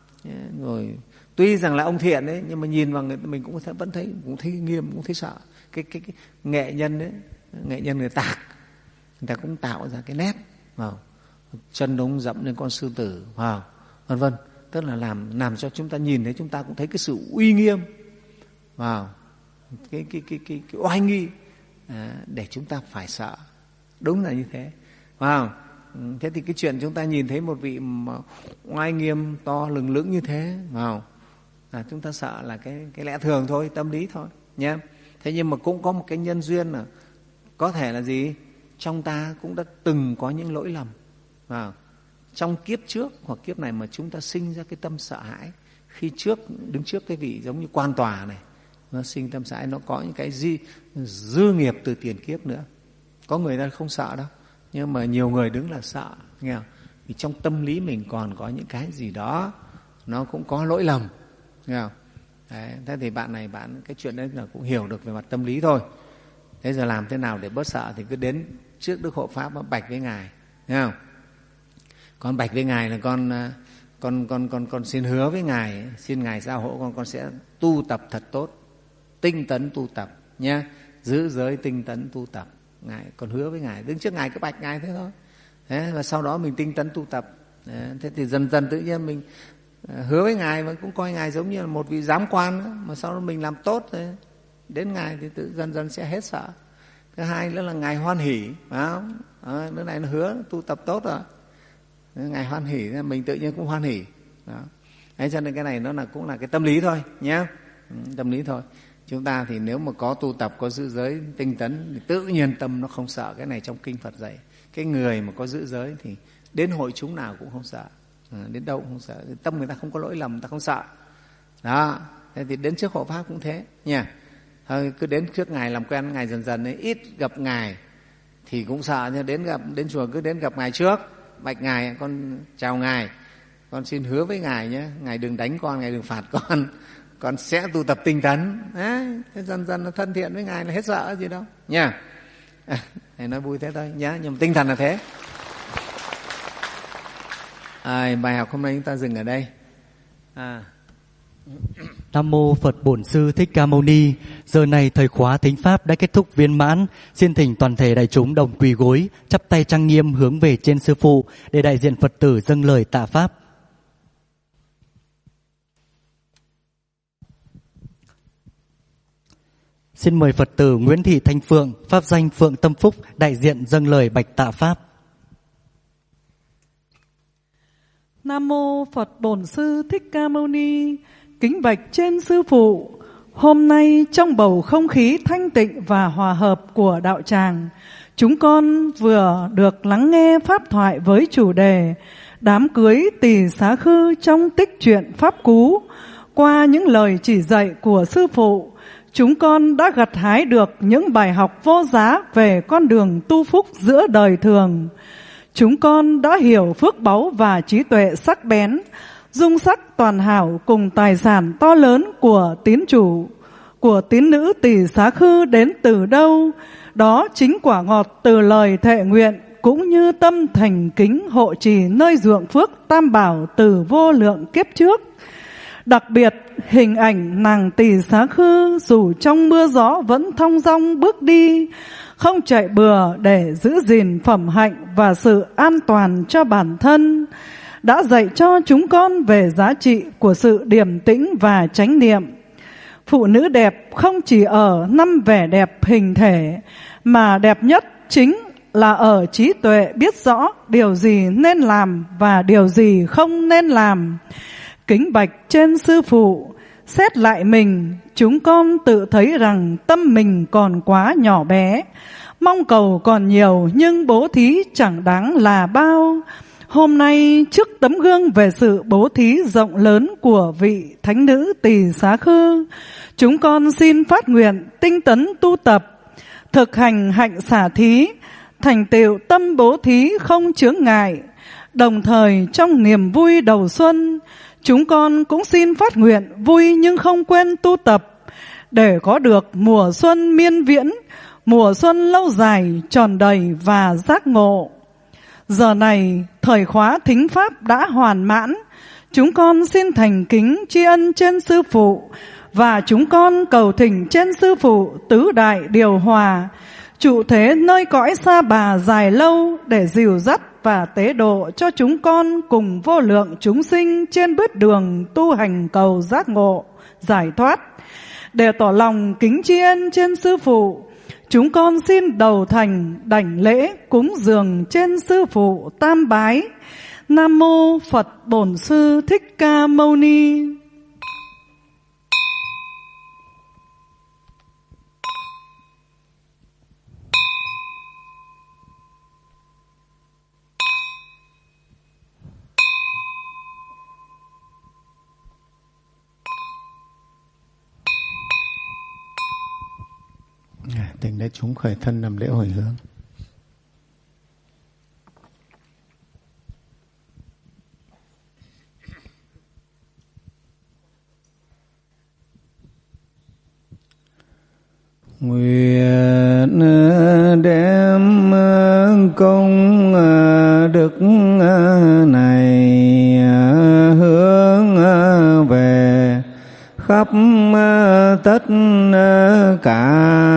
Rồi tuy rằng là ông thiện đấy, nhưng mà nhìn vào người mình cũng vẫn thấy cũng thấy nghiêm, cũng thấy sợ. Cái cái, cái nghệ nhân đấy, nghệ nhân người tạc, người ta cũng tạo ra cái nét, phải không? Chân ống dẫm lên con sư tử, phải không? Vân vân. Tức là làm làm cho chúng ta nhìn thấy, chúng ta cũng thấy cái sự uy nghiêm, vào cái cái cái cái, cái oai nghi, à, để chúng ta phải sợ. Đúng là như thế, phải không? Thế thì cái chuyện chúng ta nhìn thấy một vị mà oai nghiêm to lừng lững như thế, phải không? À, chúng ta sợ là cái cái lẽ thường thôi, tâm lý thôi nhé. Thế nhưng mà cũng có một cái nhân duyên là có thể là gì? Trong ta cũng đã từng có những lỗi lầm, phải không? Trong kiếp trước hoặc kiếp này mà chúng ta sinh ra cái tâm sợ hãi khi trước đứng trước cái vị giống như quan tòa này, nó sinh tâm sợ hãi, nó có những cái di, dư nghiệp từ tiền kiếp nữa. Có người ta không sợ đâu, nhưng mà nhiều người đứng là sợ, nghe không? Vì trong tâm lý mình còn có những cái gì đó nó cũng có lỗi lầm, nghe không? Đấy, thế thì bạn này bạn cái chuyện đấy là cũng hiểu được về mặt tâm lý thôi. Thế giờ làm thế nào để bớt sợ thì cứ đến trước Đức Hộ Pháp bạch với Ngài, nghe không? Con bạch với Ngài là con con con con con xin hứa với Ngài, xin Ngài gia hộ con con sẽ tu tập thật tốt, tinh tấn tu tập nhé, giữ giới tinh tấn tu tập. Ngài còn hứa với Ngài, đứng trước Ngài cứ bạch Ngài thế thôi. Thế và sau đó mình tinh tấn tu tập. Đấy, thế thì dần dần tự nhiên mình hứa với Ngài và cũng coi Ngài giống như là một vị giám quan đó, mà sau đó mình làm tốt rồi đến Ngài thì tự dần dần sẽ hết sợ. Thứ hai nữa là Ngài hoan hỉ, phải không? À, nữa này nó hứa tu tập tốt rồi, Ngài hoan hỉ, mình tự nhiên cũng hoan hỉ. Đó. Đấy, cho nên cái này nó là cũng là cái tâm lý thôi nhé, tâm lý thôi. Chúng ta thì nếu mà có tu tập, có giữ giới tinh tấn thì tự nhiên tâm nó không sợ. Cái này trong kinh Phật dạy. Cái người mà có giữ giới thì đến hội chúng nào cũng không sợ, à, đến đâu cũng không sợ. Tâm người ta không có lỗi lầm, người ta không sợ. Đó, thế thì đến trước hộ Pháp cũng thế nha. Thôi, cứ đến trước Ngài làm quen Ngài dần dần ấy, ít gặp Ngài thì cũng sợ, nhưng đến gặp đến chùa cứ đến gặp Ngài trước, bạch Ngài, con chào Ngài, con xin hứa với Ngài nhé, Ngài đừng đánh con, Ngài đừng phạt con, con sẽ tu tập tinh tấn. Đấy, thế dần dần nó thân thiện với Ngài là hết sợ gì đâu nha. À, này nói vui thế thôi nhá, nhưng mà tinh thần là thế. À, bài học hôm nay chúng ta dừng ở đây. À. Nam mô Phật Bổn Sư Thích Ca Mâu Ni. Giờ này thời khóa thính pháp đã kết thúc viên mãn. Xin thỉnh toàn thể đại chúng đồng quỳ gối, chắp tay trang nghiêm hướng về trên sư phụ để đại diện Phật tử dâng lời tạ pháp. Xin mời Phật tử Nguyễn Thị Thanh Phượng, pháp danh Phượng Tâm Phúc, đại diện dâng lời bạch tạ pháp. Nam mô Phật Bổn Sư Thích Ca Mâu Ni. Kính bạch trên sư phụ, hôm nay trong bầu không khí thanh tịnh và hòa hợp của đạo tràng, chúng con vừa được lắng nghe pháp thoại với chủ đề đám cưới Tỳ Xá Khư trong tích truyện Pháp Cú. Qua những lời chỉ dạy của sư phụ, chúng con đã gặt hái được những bài học vô giá về con đường tu phúc giữa đời thường. Chúng con đã hiểu phước báu và trí tuệ sắc bén, dung sắc toàn hảo cùng tài sản to lớn của tín chủ, của tín nữ Tỳ Xá Khư đến từ đâu. Đó chính quả ngọt từ lời thệ nguyện cũng như tâm thành kính hộ trì nơi ruộng phước tam bảo từ vô lượng kiếp trước. Đặc biệt, hình ảnh nàng Tỳ Xá Khư dù trong mưa gió vẫn thong dong bước đi, không chạy bừa để giữ gìn phẩm hạnh và sự an toàn cho bản thân, đã dạy cho chúng con về giá trị của sự điềm tĩnh và chánh niệm. Phụ nữ đẹp không chỉ ở năm vẻ đẹp hình thể, mà đẹp nhất chính là ở trí tuệ biết rõ điều gì nên làm và điều gì không nên làm. Kính bạch trên sư phụ, xét lại mình, chúng con tự thấy rằng tâm mình còn quá nhỏ bé, mong cầu còn nhiều nhưng bố thí chẳng đáng là bao. Hôm nay trước tấm gương về sự bố thí rộng lớn của vị thánh nữ Tỳ Xá Khư, chúng con xin phát nguyện tinh tấn tu tập, thực hành hạnh xả thí, thành tựu tâm bố thí không chướng ngại. Đồng thời trong niềm vui đầu xuân, chúng con cũng xin phát nguyện vui nhưng không quên tu tập, để có được mùa xuân miên viễn, mùa xuân lâu dài, tròn đầy và giác ngộ. Giờ này, thời khóa thính pháp đã hoàn mãn, chúng con xin thành kính tri ân trên sư phụ, và chúng con cầu thỉnh trên sư phụ tứ đại điều hòa, trụ thế nơi cõi xa bà dài lâu, để dìu dắt và tế độ cho chúng con cùng vô lượng chúng sinh trên bước đường tu hành cầu giác ngộ, giải thoát. Để tỏ lòng kính tri ân trên sư phụ, chúng con xin đầu thành đảnh lễ cúng dường trên sư phụ tam bái. Nam mô Phật Bổn Sư Thích Ca Mâu Ni. Tỉnh đại chúng khởi thân làm lễ hồi hướng. Nguyện đem công đức này hướng về khắp tất cả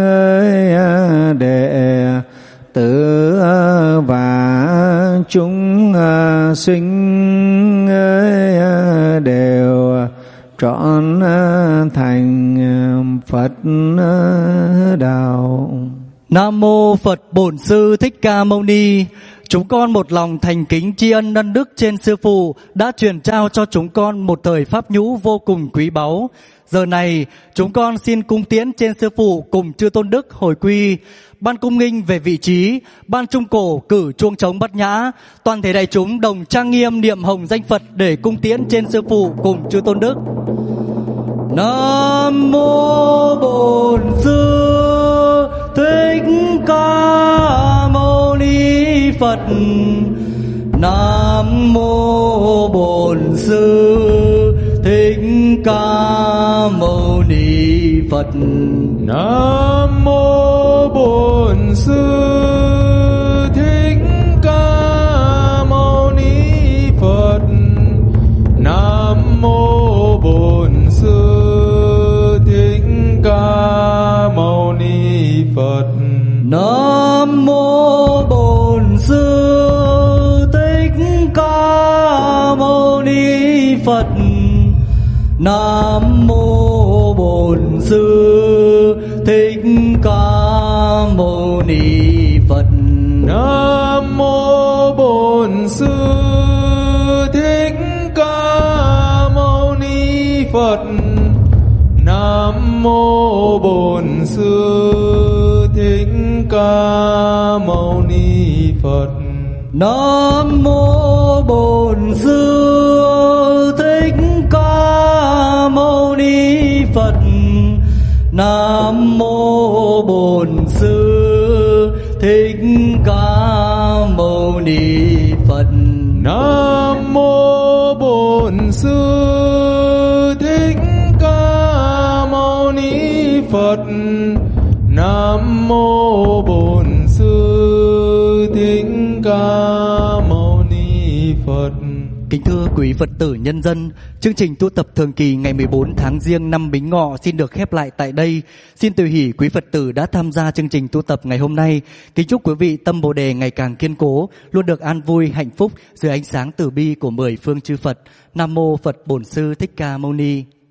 đệ tử và chúng sinh đều trọn thành Phật đạo. Nam mô Phật Bổn Sư Thích Ca Mâu Ni. Chúng con một lòng thành kính tri ân ân đức trên Sư Phụ đã truyền trao cho chúng con một thời pháp nhũ vô cùng quý báu. Giờ này, chúng con xin cung tiễn trên Sư Phụ cùng chư tôn đức hồi quy. Ban cung nghinh về vị trí, ban trung cổ cử chuông trống bát nhã, toàn thể đại chúng đồng trang nghiêm niệm hồng danh Phật để cung tiễn trên Sư Phụ cùng chư tôn đức. Nam mô Bổn Sư Thích Ca Mâu Ni Phật. Nam mô Bổn Sư Thích Ca Mâu Ni Phật. Nam mô Bổn Sư Thích Ca Mâu Ni Phật. Nam mô Bổn Sư Thích Ca Mâu Ni Phật. Nam mô Bổn Sư Thích Ca Mâu Ni Phật. Nam mô Bổn Sư Thích Ca Mâu Ni Phật. Nam mô Bổn Sư Thích Ca Mâu Ni Phật. Nam mô Bổn Sư Thích Ca Mâu Ni Phật. Nam mô Bổn Sư Thích Ca Mâu Ni Phật. Nam mô Bổn Sư Thích Ca Mâu Ni Phật. Nam mô Bổn Sư Thích Ca Mâu Ni Phật. Nam mô Bổn Sư Thích Ca Mâu Ni Phật. Kính thưa quý Phật tử nhân dân, chương trình tu tập thường kỳ ngày mười bốn tháng Giêng năm Bính Ngọ xin được khép lại tại đây. Xin tùy hỷ quý Phật tử đã tham gia chương trình tu tập ngày hôm nay. Kính chúc quý vị tâm Bồ đề ngày càng kiên cố, luôn được an vui, hạnh phúc dưới ánh sáng từ bi của mười phương chư Phật. Nam mô Phật Bổn Sư Thích Ca Mâu Ni.